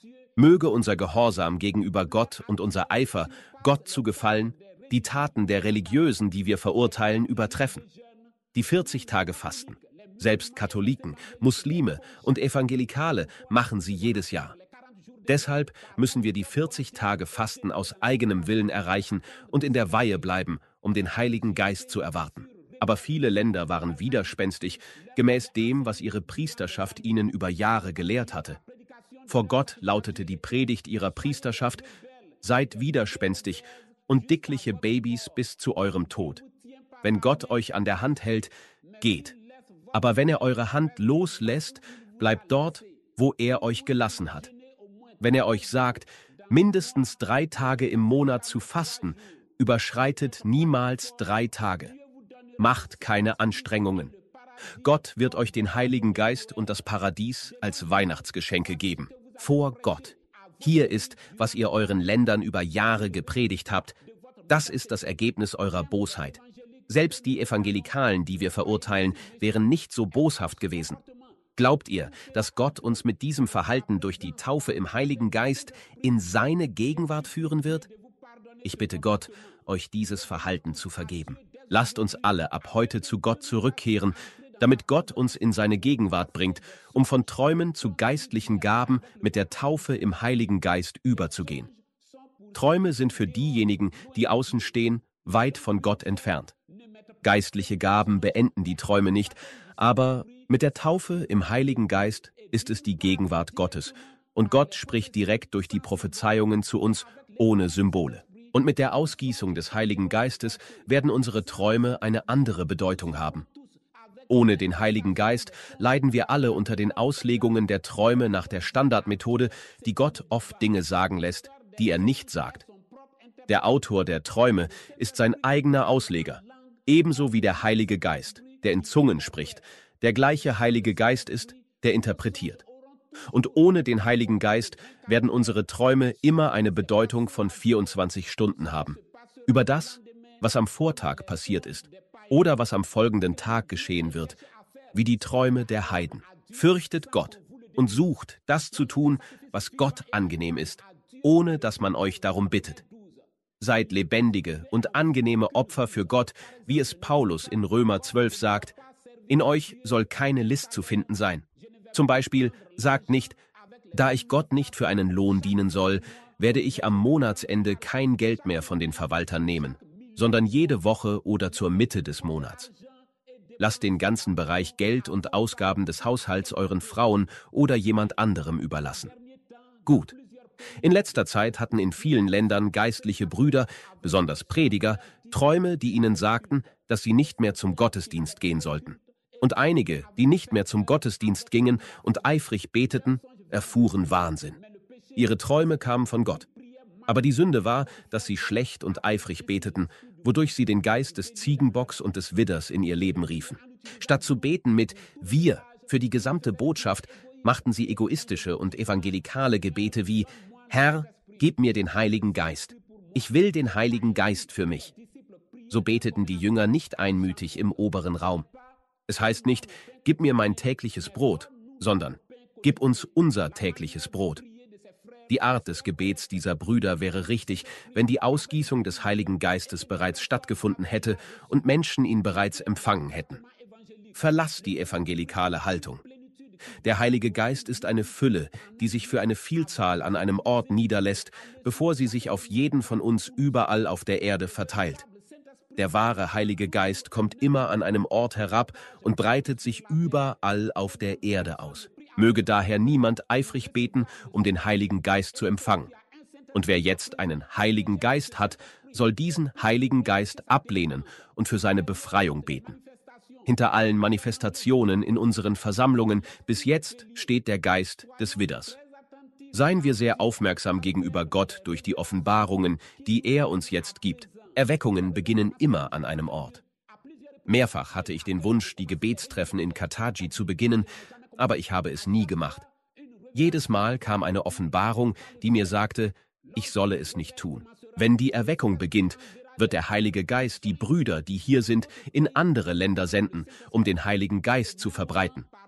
Möge unser Gehorsam gegenüber Gott und unser Eifer, Gott zu gefallen, die Taten der Religiösen, die wir verurteilen, übertreffen. Die vierzig Tage Fasten. Selbst Katholiken, Muslime und Evangelikale machen sie jedes Jahr. Deshalb müssen wir die vierzig Tage Fasten aus eigenem Willen erreichen und in der Weihe bleiben, um den Heiligen Geist zu erwarten. Aber viele Länder waren widerspenstig, gemäß dem, was ihre Priesterschaft ihnen über Jahre gelehrt hatte. Vor Gott lautete die Predigt ihrer Priesterschaft: Seid widerspenstig und dickliche Babys bis zu eurem Tod. Wenn Gott euch an der Hand hält, geht. Aber wenn er eure Hand loslässt, bleibt dort, wo er euch gelassen hat. Wenn er euch sagt, mindestens drei Tage im Monat zu fasten, überschreitet niemals drei Tage. Macht keine Anstrengungen. Gott wird euch den Heiligen Geist und das Paradies als Weihnachtsgeschenke geben. Vor Gott. Hier ist, was ihr euren Ländern über Jahre gepredigt habt. Das ist das Ergebnis eurer Bosheit. Selbst die Evangelikalen, die wir verurteilen, wären nicht so boshaft gewesen. Glaubt ihr, dass Gott uns mit diesem Verhalten durch die Taufe im Heiligen Geist in seine Gegenwart führen wird? Ich bitte Gott, euch dieses Verhalten zu vergeben. Lasst uns alle ab heute zu Gott zurückkehren, damit Gott uns in seine Gegenwart bringt, um von Träumen zu geistlichen Gaben mit der Taufe im Heiligen Geist überzugehen. Träume sind für diejenigen, die außen stehen, weit von Gott entfernt. Geistliche Gaben beenden die Träume nicht, aber mit der Taufe im Heiligen Geist ist es die Gegenwart Gottes, und Gott spricht direkt durch die Prophezeiungen zu uns ohne Symbole. Und mit der Ausgießung des Heiligen Geistes werden unsere Träume eine andere Bedeutung haben. Ohne den Heiligen Geist leiden wir alle unter den Auslegungen der Träume nach der Standardmethode, die Gott oft Dinge sagen lässt, die er nicht sagt. Der Autor der Träume ist sein eigener Ausleger, ebenso wie der Heilige Geist, der in Zungen spricht, der gleiche Heilige Geist ist, der interpretiert. Und ohne den Heiligen Geist werden unsere Träume immer eine Bedeutung von vierundzwanzig Stunden haben. Über das, was am Vortag passiert ist oder was am folgenden Tag geschehen wird, wie die Träume der Heiden. Fürchtet Gott und sucht, das zu tun, was Gott angenehm ist, ohne dass man euch darum bittet. Seid lebendige und angenehme Opfer für Gott, wie es Paulus in Römer zwölf sagt: In euch soll keine List zu finden sein. Zum Beispiel sagt nicht: Da ich Gott nicht für einen Lohn dienen soll, werde ich am Monatsende kein Geld mehr von den Verwaltern nehmen, sondern jede Woche oder zur Mitte des Monats. Lasst den ganzen Bereich Geld und Ausgaben des Haushalts euren Frauen oder jemand anderem überlassen. Gut. In letzter Zeit hatten in vielen Ländern geistliche Brüder, besonders Prediger, Träume, die ihnen sagten, dass sie nicht mehr zum Gottesdienst gehen sollten. Und einige, die nicht mehr zum Gottesdienst gingen und eifrig beteten, erfuhren Wahnsinn. Ihre Träume kamen von Gott. Aber die Sünde war, dass sie schlecht und eifrig beteten, wodurch sie den Geist des Ziegenbocks und des Widders in ihr Leben riefen. Statt zu beten mit „Wir" für die gesamte Botschaft, machten sie egoistische und evangelikale Gebete wie: Herr, gib mir den Heiligen Geist. Ich will den Heiligen Geist für mich. So beteten die Jünger nicht einmütig im oberen Raum. Es heißt nicht: Gib mir mein tägliches Brot, sondern: Gib uns unser tägliches Brot. Die Art des Gebets dieser Brüder wäre richtig, wenn die Ausgießung des Heiligen Geistes bereits stattgefunden hätte und Menschen ihn bereits empfangen hätten. Verlass die evangelikale Haltung. Der Heilige Geist ist eine Fülle, die sich für eine Vielzahl an einem Ort niederlässt, bevor sie sich auf jeden von uns überall auf der Erde verteilt. Der wahre Heilige Geist kommt immer an einem Ort herab und breitet sich überall auf der Erde aus. Möge daher niemand eifrig beten, um den Heiligen Geist zu empfangen. Und wer jetzt einen Heiligen Geist hat, soll diesen Heiligen Geist ablehnen und für seine Befreiung beten. Hinter allen Manifestationen in unseren Versammlungen bis jetzt steht der Geist des Widders. Seien wir sehr aufmerksam gegenüber Gott durch die Offenbarungen, die er uns jetzt gibt. Erweckungen beginnen immer an einem Ort. Mehrfach hatte ich den Wunsch, die Gebetstreffen in Kataji zu beginnen, aber ich habe es nie gemacht. Jedes Mal kam eine Offenbarung, die mir sagte, ich solle es nicht tun. Wenn die Erweckung beginnt, wird der Heilige Geist die Brüder, die hier sind, in andere Länder senden, um den Heiligen Geist zu verbreiten.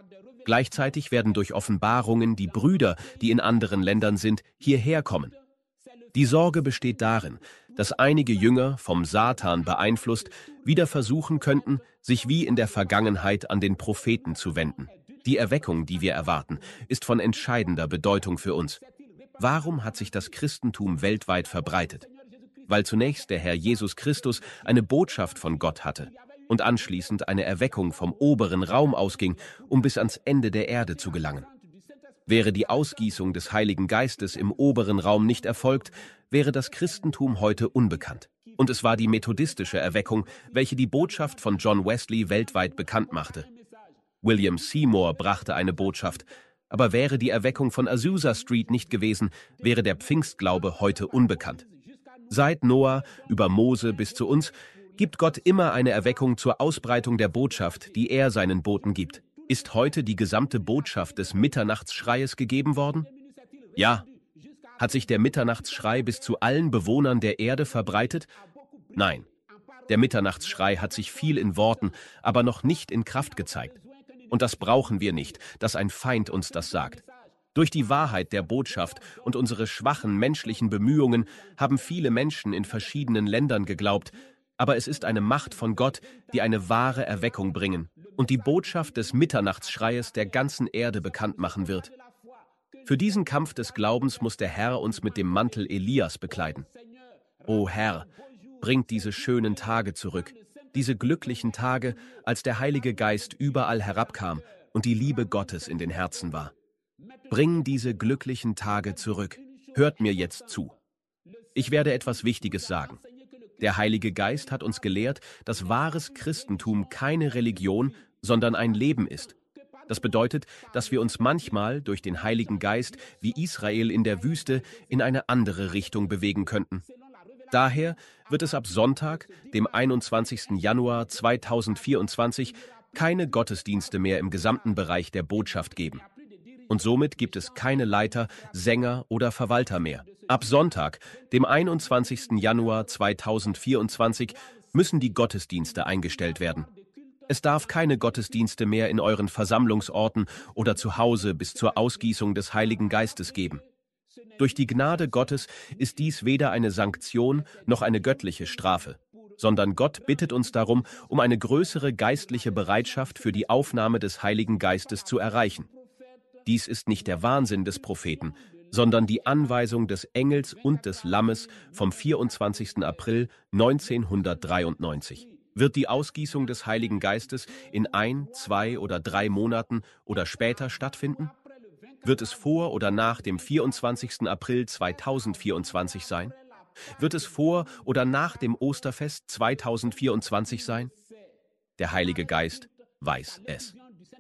Gleichzeitig werden durch Offenbarungen die Brüder, die in anderen Ländern sind, hierher kommen. Die Sorge besteht darin, dass einige Jünger, vom Satan beeinflusst, wieder versuchen könnten, sich wie in der Vergangenheit an den Propheten zu wenden. Die Erweckung, die wir erwarten, ist von entscheidender Bedeutung für uns. Warum hat sich das Christentum weltweit verbreitet? Weil zunächst der Herr Jesus Christus eine Botschaft von Gott hatte und anschließend eine Erweckung vom oberen Raum ausging, um bis ans Ende der Erde zu gelangen. Wäre die Ausgießung des Heiligen Geistes im oberen Raum nicht erfolgt, wäre das Christentum heute unbekannt. Und es war die methodistische Erweckung, welche die Botschaft von John Wesley weltweit bekannt machte. William Seymour brachte eine Botschaft, aber wäre die Erweckung von Azusa Street nicht gewesen, wäre der Pfingstglaube heute unbekannt. Seit Noah über Mose bis zu uns gibt Gott immer eine Erweckung zur Ausbreitung der Botschaft, die er seinen Boten gibt. Ist heute die gesamte Botschaft des Mitternachtsschreies gegeben worden? Ja. Hat sich der Mitternachtsschrei bis zu allen Bewohnern der Erde verbreitet? Nein. Der Mitternachtsschrei hat sich viel in Worten, aber noch nicht in Kraft gezeigt. Und das brauchen wir nicht, dass ein Feind uns das sagt. Durch die Wahrheit der Botschaft und unsere schwachen menschlichen Bemühungen haben viele Menschen in verschiedenen Ländern geglaubt, aber es ist eine Macht von Gott, die eine wahre Erweckung bringen und die Botschaft des Mitternachtsschreies der ganzen Erde bekannt machen wird. Für diesen Kampf des Glaubens muss der Herr uns mit dem Mantel Elias bekleiden. O Herr, bringt diese schönen Tage zurück, diese glücklichen Tage, als der Heilige Geist überall herabkam und die Liebe Gottes in den Herzen war. Bring diese glücklichen Tage zurück. Hört mir jetzt zu. Ich werde etwas Wichtiges sagen. Der Heilige Geist hat uns gelehrt, dass wahres Christentum keine Religion, sondern ein Leben ist. Das bedeutet, dass wir uns manchmal durch den Heiligen Geist, wie Israel in der Wüste, in eine andere Richtung bewegen könnten. Daher wird es ab Sonntag, dem einundzwanzigsten Januar zweitausendvierundzwanzig, keine Gottesdienste mehr im gesamten Bereich der Botschaft geben. Und somit gibt es keine Leiter, Sänger oder Verwalter mehr. Ab Sonntag, dem einundzwanzigsten Januar zweitausendvierundzwanzig, müssen die Gottesdienste eingestellt werden. Es darf keine Gottesdienste mehr in euren Versammlungsorten oder zu Hause bis zur Ausgießung des Heiligen Geistes geben. Durch die Gnade Gottes ist dies weder eine Sanktion noch eine göttliche Strafe, sondern Gott bittet uns darum, um eine größere geistliche Bereitschaft für die Aufnahme des Heiligen Geistes zu erreichen. Dies ist nicht der Wahnsinn des Propheten, sondern die Anweisung des Engels und des Lammes vom vierundzwanzigsten April neunzehnhundertdreiundneunzig. Wird die Ausgießung des Heiligen Geistes in ein, zwei oder drei Monaten oder später stattfinden? Wird es vor oder nach dem vierundzwanzigsten April zweitausendvierundzwanzig sein? Wird es vor oder nach dem Osterfest zweitausendvierundzwanzig sein? Der Heilige Geist weiß es.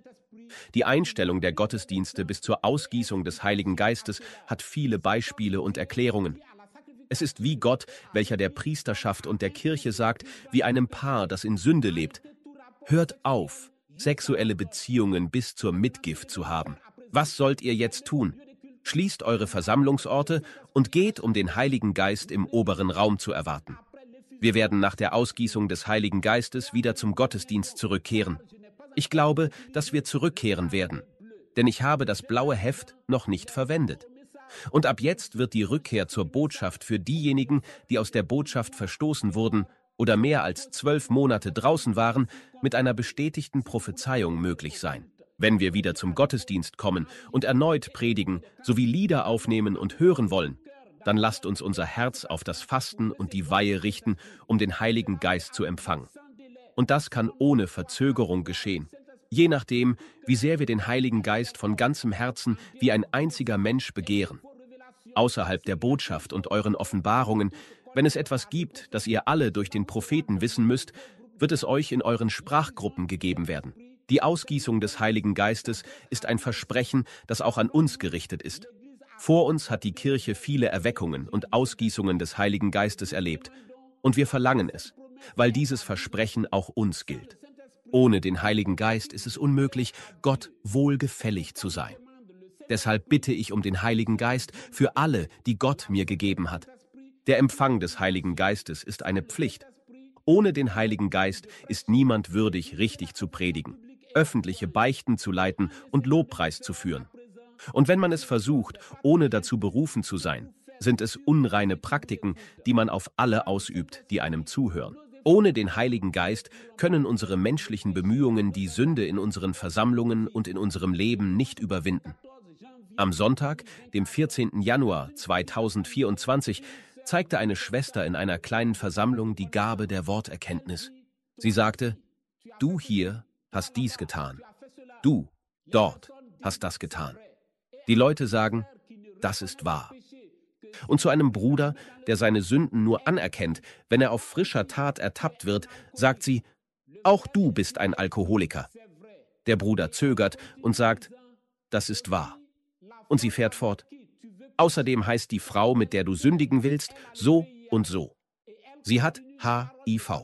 Die Einstellung der Gottesdienste bis zur Ausgießung des Heiligen Geistes hat viele Beispiele und Erklärungen. Es ist wie Gott, welcher der Priesterschaft und der Kirche sagt, wie einem Paar, das in Sünde lebt: Hört auf, sexuelle Beziehungen bis zur Mitgift zu haben. Was sollt ihr jetzt tun? Schließt eure Versammlungsorte und geht, um den Heiligen Geist im oberen Raum zu erwarten. Wir werden nach der Ausgießung des Heiligen Geistes wieder zum Gottesdienst zurückkehren. Ich glaube, dass wir zurückkehren werden, denn ich habe das blaue Heft noch nicht verwendet. Und ab jetzt wird die Rückkehr zur Botschaft für diejenigen, die aus der Botschaft verstoßen wurden oder mehr als zwölf Monate draußen waren, mit einer bestätigten Prophezeiung möglich sein. Wenn wir wieder zum Gottesdienst kommen und erneut predigen, sowie Lieder aufnehmen und hören wollen, dann lasst uns unser Herz auf das Fasten und die Weihe richten, um den Heiligen Geist zu empfangen. Und das kann ohne Verzögerung geschehen, je nachdem, wie sehr wir den Heiligen Geist von ganzem Herzen wie ein einziger Mensch begehren. Außerhalb der Botschaft und euren Offenbarungen, wenn es etwas gibt, das ihr alle durch den Propheten wissen müsst, wird es euch in euren Sprachgruppen gegeben werden. Die Ausgießung des Heiligen Geistes ist ein Versprechen, das auch an uns gerichtet ist. Vor uns hat die Kirche viele Erweckungen und Ausgießungen des Heiligen Geistes erlebt. Und wir verlangen es, weil dieses Versprechen auch uns gilt. Ohne den Heiligen Geist ist es unmöglich, Gott wohlgefällig zu sein. Deshalb bitte ich um den Heiligen Geist für alle, die Gott mir gegeben hat. Der Empfang des Heiligen Geistes ist eine Pflicht. Ohne den Heiligen Geist ist niemand würdig, richtig zu predigen. öffentliche Beichten zu leiten und Lobpreis zu führen. Und wenn man es versucht, ohne dazu berufen zu sein, sind es unreine Praktiken, die man auf alle ausübt, die einem zuhören. Ohne den Heiligen Geist können unsere menschlichen Bemühungen die Sünde in unseren Versammlungen und in unserem Leben nicht überwinden. Am Sonntag, dem vierzehnten Januar zweitausendvierundzwanzig, zeigte eine Schwester in einer kleinen Versammlung die Gabe der Worterkenntnis. Sie sagte: Du hier hast dies getan. Du dort hast das getan. Die Leute sagen, das ist wahr. Und zu einem Bruder, der seine Sünden nur anerkennt, wenn er auf frischer Tat ertappt wird, sagt sie: Auch du bist ein Alkoholiker. Der Bruder zögert und sagt: Das ist wahr. Und sie fährt fort: Außerdem heißt die Frau, mit der du sündigen willst, so und so. Sie hat H I V.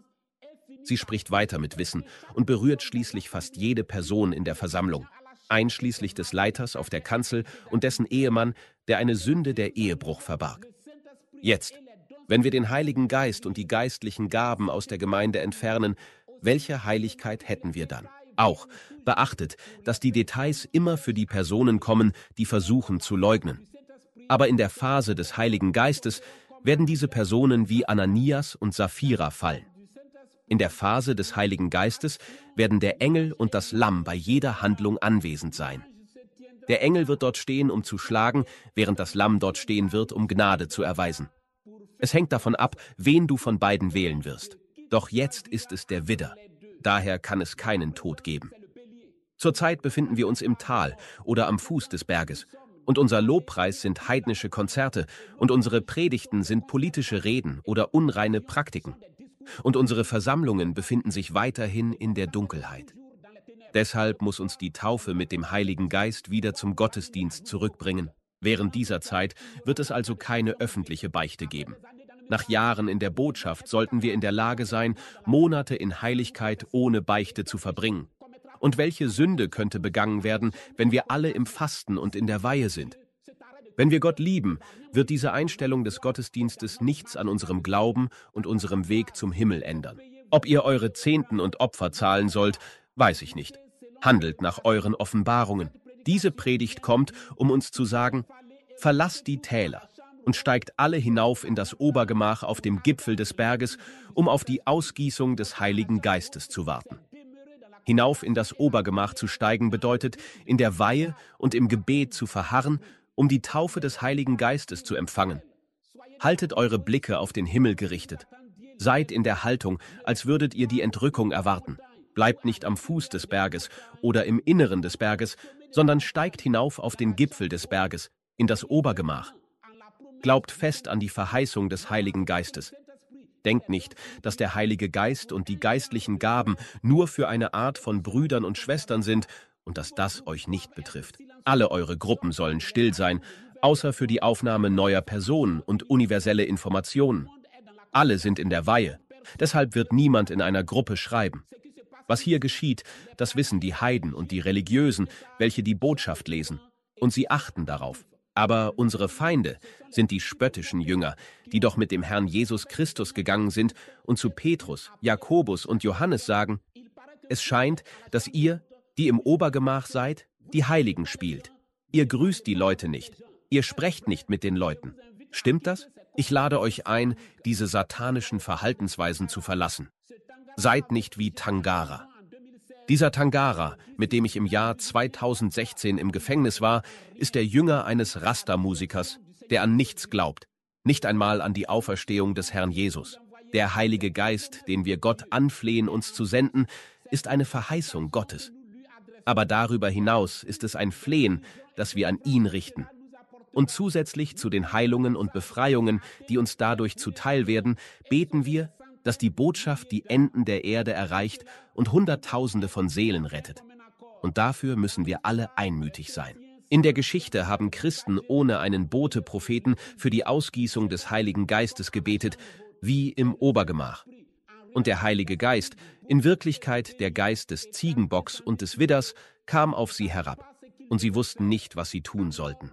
Sie spricht weiter mit Wissen und berührt schließlich fast jede Person in der Versammlung, einschließlich des Leiters auf der Kanzel und dessen Ehemann, der eine Sünde der Ehebruch verbarg. Jetzt, wenn wir den Heiligen Geist und die geistlichen Gaben aus der Gemeinde entfernen, welche Heiligkeit hätten wir dann? Auch beachtet, dass die Details immer für die Personen kommen, die versuchen zu leugnen. Aber in der Phase des Heiligen Geistes werden diese Personen wie Ananias und Sapphira fallen. In der Phase des Heiligen Geistes werden der Engel und das Lamm bei jeder Handlung anwesend sein. Der Engel wird dort stehen, um zu schlagen, während das Lamm dort stehen wird, um Gnade zu erweisen. Es hängt davon ab, wen du von beiden wählen wirst. Doch jetzt ist es der Widder. Daher kann es keinen Tod geben. Zurzeit befinden wir uns im Tal oder am Fuß des Berges. Und unser Lobpreis sind heidnische Konzerte und unsere Predigten sind politische Reden oder unreine Praktiken. Und unsere Versammlungen befinden sich weiterhin in der Dunkelheit. Deshalb muss uns die Taufe mit dem Heiligen Geist wieder zum Gottesdienst zurückbringen. Während dieser Zeit wird es also keine öffentliche Beichte geben. Nach Jahren in der Botschaft sollten wir in der Lage sein, Monate in Heiligkeit ohne Beichte zu verbringen. Und welche Sünde könnte begangen werden, wenn wir alle im Fasten und in der Weihe sind? Wenn wir Gott lieben, wird diese Einstellung des Gottesdienstes nichts an unserem Glauben und unserem Weg zum Himmel ändern. Ob ihr eure Zehnten und Opfer zahlen sollt, weiß ich nicht. Handelt nach euren Offenbarungen. Diese Predigt kommt, um uns zu sagen: Verlasst die Täler und steigt alle hinauf in das Obergemach auf dem Gipfel des Berges, um auf die Ausgießung des Heiligen Geistes zu warten. Hinauf in das Obergemach zu steigen bedeutet, in der Weihe und im Gebet zu verharren, um die Taufe des Heiligen Geistes zu empfangen. Haltet eure Blicke auf den Himmel gerichtet. Seid in der Haltung, als würdet ihr die Entrückung erwarten. Bleibt nicht am Fuß des Berges oder im Inneren des Berges, sondern steigt hinauf auf den Gipfel des Berges, in das Obergemach. Glaubt fest an die Verheißung des Heiligen Geistes. Denkt nicht, dass der Heilige Geist und die geistlichen Gaben nur für eine Art von Brüdern und Schwestern sind und dass das euch nicht betrifft. Alle eure Gruppen sollen still sein, außer für die Aufnahme neuer Personen und universelle Informationen. Alle sind in der Weihe, deshalb wird niemand in einer Gruppe schreiben. Was hier geschieht, das wissen die Heiden und die Religiösen, welche die Botschaft lesen, und sie achten darauf. Aber unsere Feinde sind die spöttischen Jünger, die doch mit dem Herrn Jesus Christus gegangen sind und zu Petrus, Jakobus und Johannes sagen: Es scheint, dass ihr, die im Obergemach seid, die Heiligen spielt. Ihr grüßt die Leute nicht. Ihr sprecht nicht mit den Leuten. Stimmt das? Ich lade euch ein, diese satanischen Verhaltensweisen zu verlassen. Seid nicht wie Tangara. Dieser Tangara, mit dem ich im Jahr zweitausendsechzehn im Gefängnis war, ist der Jünger eines Rasta-Musikers, der an nichts glaubt, nicht einmal an die Auferstehung des Herrn Jesus. Der Heilige Geist, den wir Gott anflehen, uns zu senden, ist eine Verheißung Gottes. Aber darüber hinaus ist es ein Flehen, das wir an ihn richten. Und zusätzlich zu den Heilungen und Befreiungen, die uns dadurch zuteil werden, beten wir, dass die Botschaft die Enden der Erde erreicht und Hunderttausende von Seelen rettet. Und dafür müssen wir alle einmütig sein. In der Geschichte haben Christen ohne einen Bote-Propheten für die Ausgießung des Heiligen Geistes gebetet, wie im Obergemach. Und der Heilige Geist, in Wirklichkeit der Geist des Ziegenbocks und des Widders, kam auf sie herab, und sie wussten nicht, was sie tun sollten.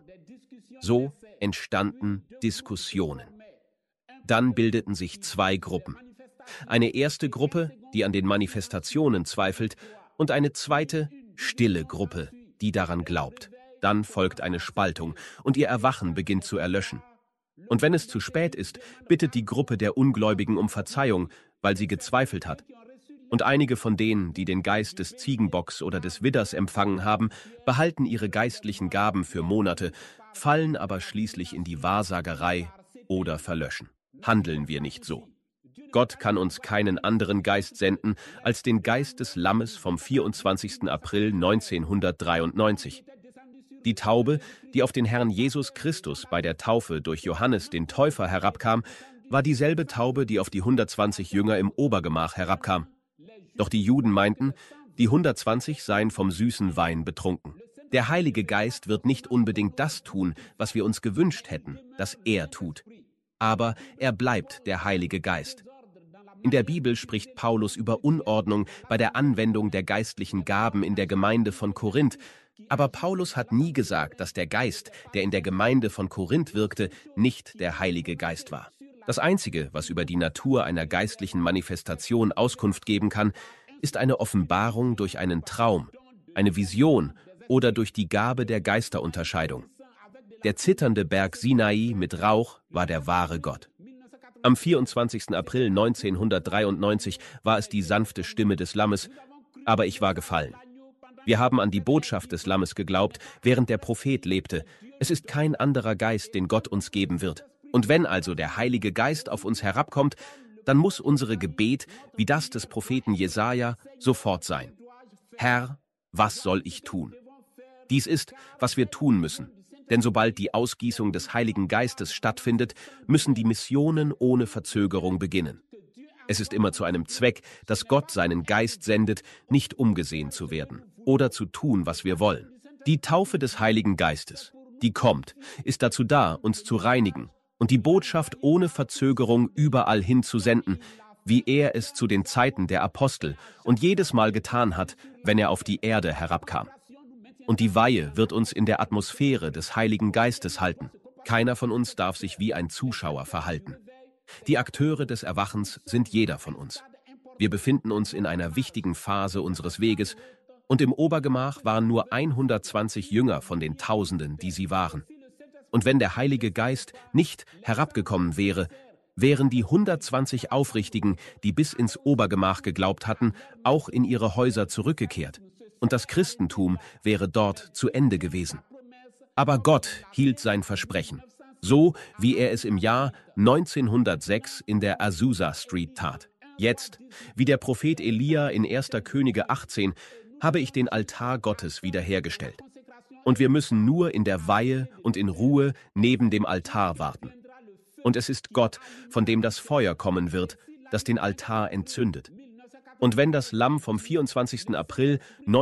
So entstanden Diskussionen. Dann bildeten sich zwei Gruppen. Eine erste Gruppe, die an den Manifestationen zweifelt, und eine zweite, stille Gruppe, die daran glaubt. Dann folgt eine Spaltung und ihr Erwachen beginnt zu erlöschen. Und wenn es zu spät ist, bittet die Gruppe der Ungläubigen um Verzeihung, weil sie gezweifelt hat. Und einige von denen, die den Geist des Ziegenbocks oder des Widders empfangen haben, behalten ihre geistlichen Gaben für Monate, fallen aber schließlich in die Wahrsagerei oder verlöschen. Handeln wir nicht so. Gott kann uns keinen anderen Geist senden als den Geist des Lammes vom vierundzwanzigsten April neunzehnhundertdreiundneunzig. Die Taube, die auf den Herrn Jesus Christus bei der Taufe durch Johannes den Täufer herabkam, war dieselbe Taube, die auf die hundertzwanzig Jünger im Obergemach herabkam. Doch die Juden meinten, die hundertzwanzig seien vom süßen Wein betrunken. Der Heilige Geist wird nicht unbedingt das tun, was wir uns gewünscht hätten, dass er tut. Aber er bleibt der Heilige Geist. In der Bibel spricht Paulus über Unordnung bei der Anwendung der geistlichen Gaben in der Gemeinde von Korinth. Aber Paulus hat nie gesagt, dass der Geist, der in der Gemeinde von Korinth wirkte, nicht der Heilige Geist war. Das Einzige, was über die Natur einer geistlichen Manifestation Auskunft geben kann, ist eine Offenbarung durch einen Traum, eine Vision oder durch die Gabe der Geisterunterscheidung. Der zitternde Berg Sinai mit Rauch war der wahre Gott. Am vierundzwanzigsten April neunzehnhundertdreiundneunzig war es die sanfte Stimme des Lammes, aber ich war gefallen. Wir haben an die Botschaft des Lammes geglaubt, während der Prophet lebte. Es ist kein anderer Geist, den Gott uns geben wird. Und wenn also der Heilige Geist auf uns herabkommt, dann muss unsere Gebet, wie das des Propheten Jesaja, sofort sein. Herr, was soll ich tun? Dies ist, was wir tun müssen. Denn sobald die Ausgießung des Heiligen Geistes stattfindet, müssen die Missionen ohne Verzögerung beginnen. Es ist immer zu einem Zweck, dass Gott seinen Geist sendet, nicht umgesehen zu werden oder zu tun, was wir wollen. Die Taufe des Heiligen Geistes, die kommt, ist dazu da, uns zu reinigen und die Botschaft ohne Verzögerung überall hin zu senden, wie er es zu den Zeiten der Apostel und jedes Mal getan hat, wenn er auf die Erde herabkam. Und die Weihe wird uns in der Atmosphäre des Heiligen Geistes halten. Keiner von uns darf sich wie ein Zuschauer verhalten. Die Akteure des Erwachens sind jeder von uns. Wir befinden uns in einer wichtigen Phase unseres Weges und im Obergemach waren nur hundertzwanzig Jünger von den Tausenden, die sie waren. Und wenn der Heilige Geist nicht herabgekommen wäre, wären die hundertzwanzig Aufrichtigen, die bis ins Obergemach geglaubt hatten, auch in ihre Häuser zurückgekehrt. Und das Christentum wäre dort zu Ende gewesen. Aber Gott hielt sein Versprechen, so wie er es im Jahr neunzehnhundertsechs in der Azusa Street tat. Jetzt, wie der Prophet Elia in erster Könige achtzehn, habe ich den Altar Gottes wiederhergestellt. Und wir müssen nur in der Weihe und in Ruhe neben dem Altar warten. Und es ist Gott, von dem das Feuer kommen wird, das den Altar entzündet. Und wenn das Lamm vom vierundzwanzigsten April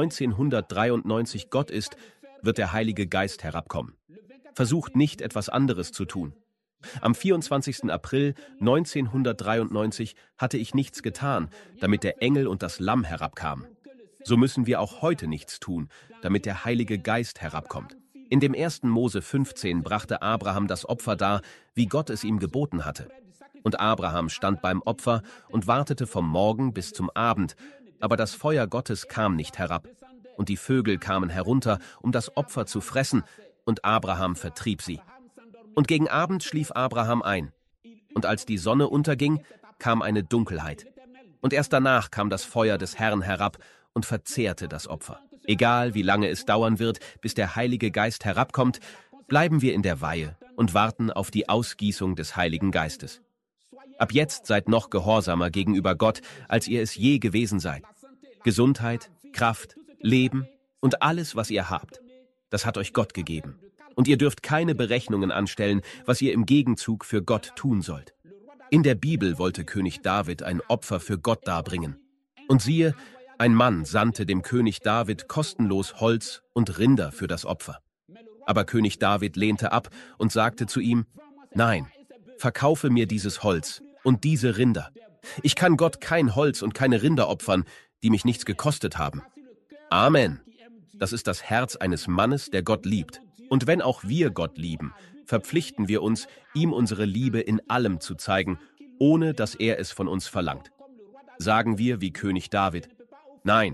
neunzehnhundertdreiundneunzig Gott ist, wird der Heilige Geist herabkommen. Versucht nicht, etwas anderes zu tun. Am vierundzwanzigsten April neunzehnhundertdreiundneunzig hatte ich nichts getan, damit der Engel und das Lamm herabkamen. So müssen wir auch heute nichts tun, damit der Heilige Geist herabkommt. In dem ersten Mose fünfzehn brachte Abraham das Opfer dar, wie Gott es ihm geboten hatte. Und Abraham stand beim Opfer und wartete vom Morgen bis zum Abend, aber das Feuer Gottes kam nicht herab. Und die Vögel kamen herunter, um das Opfer zu fressen, und Abraham vertrieb sie. Und gegen Abend schlief Abraham ein. Und als die Sonne unterging, kam eine Dunkelheit. Und erst danach kam das Feuer des Herrn herab und verzehrte das Opfer. Egal, wie lange es dauern wird, bis der Heilige Geist herabkommt, bleiben wir in der Weihe und warten auf die Ausgießung des Heiligen Geistes. Ab jetzt seid noch gehorsamer gegenüber Gott, als ihr es je gewesen seid. Gesundheit, Kraft, Leben und alles, was ihr habt, das hat euch Gott gegeben. Und ihr dürft keine Berechnungen anstellen, was ihr im Gegenzug für Gott tun sollt. In der Bibel wollte König David ein Opfer für Gott darbringen. Und siehe, ein Mann sandte dem König David kostenlos Holz und Rinder für das Opfer. Aber König David lehnte ab und sagte zu ihm: Nein, verkaufe mir dieses Holz und diese Rinder. Ich kann Gott kein Holz und keine Rinder opfern, die mich nichts gekostet haben. Amen. Das ist das Herz eines Mannes, der Gott liebt. Und wenn auch wir Gott lieben, verpflichten wir uns, ihm unsere Liebe in allem zu zeigen, ohne dass er es von uns verlangt. Sagen wir wie König David: Nein,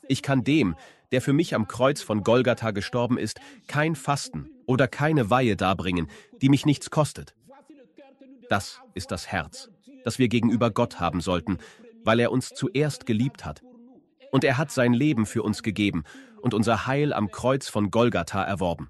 Ich kann dem, der für mich am Kreuz von Golgatha gestorben ist, kein Fasten oder keine Weihe darbringen, die mich nichts kostet. Das ist das Herz, das wir gegenüber Gott haben sollten, weil er uns zuerst geliebt hat. Und er hat sein Leben für uns gegeben und unser Heil am Kreuz von Golgatha erworben.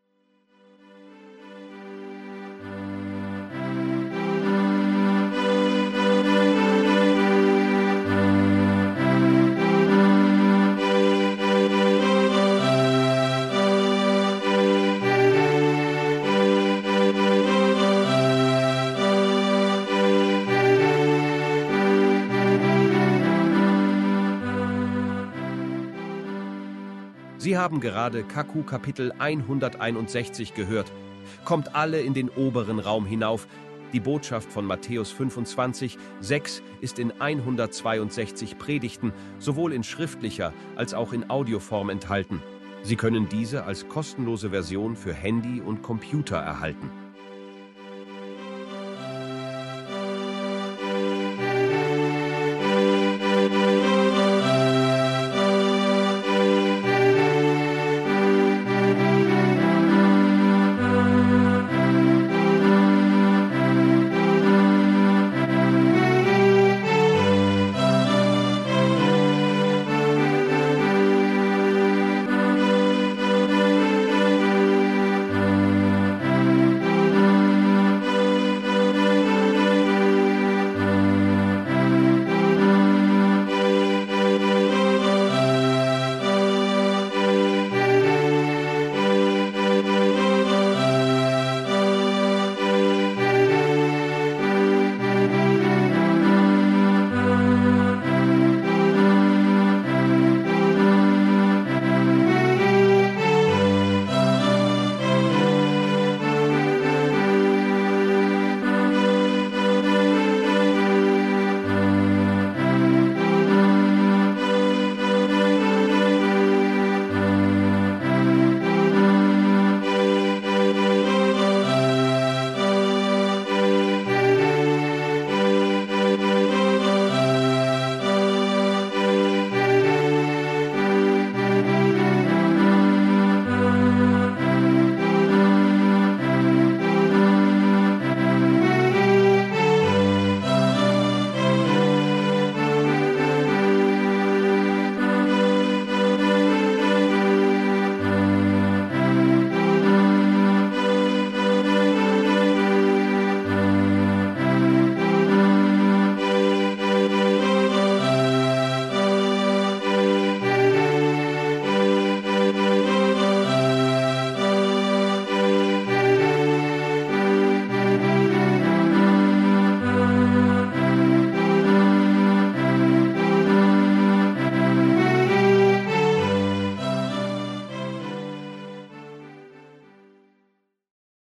Sie haben gerade Kaku Kapitel hunderteinundsechzig gehört. Kommt alle in den oberen Raum hinauf. Die Botschaft von Matthäus fünfundzwanzig, sechs ist in hundertzweiundsechzig Predigten, sowohl in schriftlicher als auch in Audioform enthalten. Sie können diese als kostenlose Version für Handy und Computer erhalten.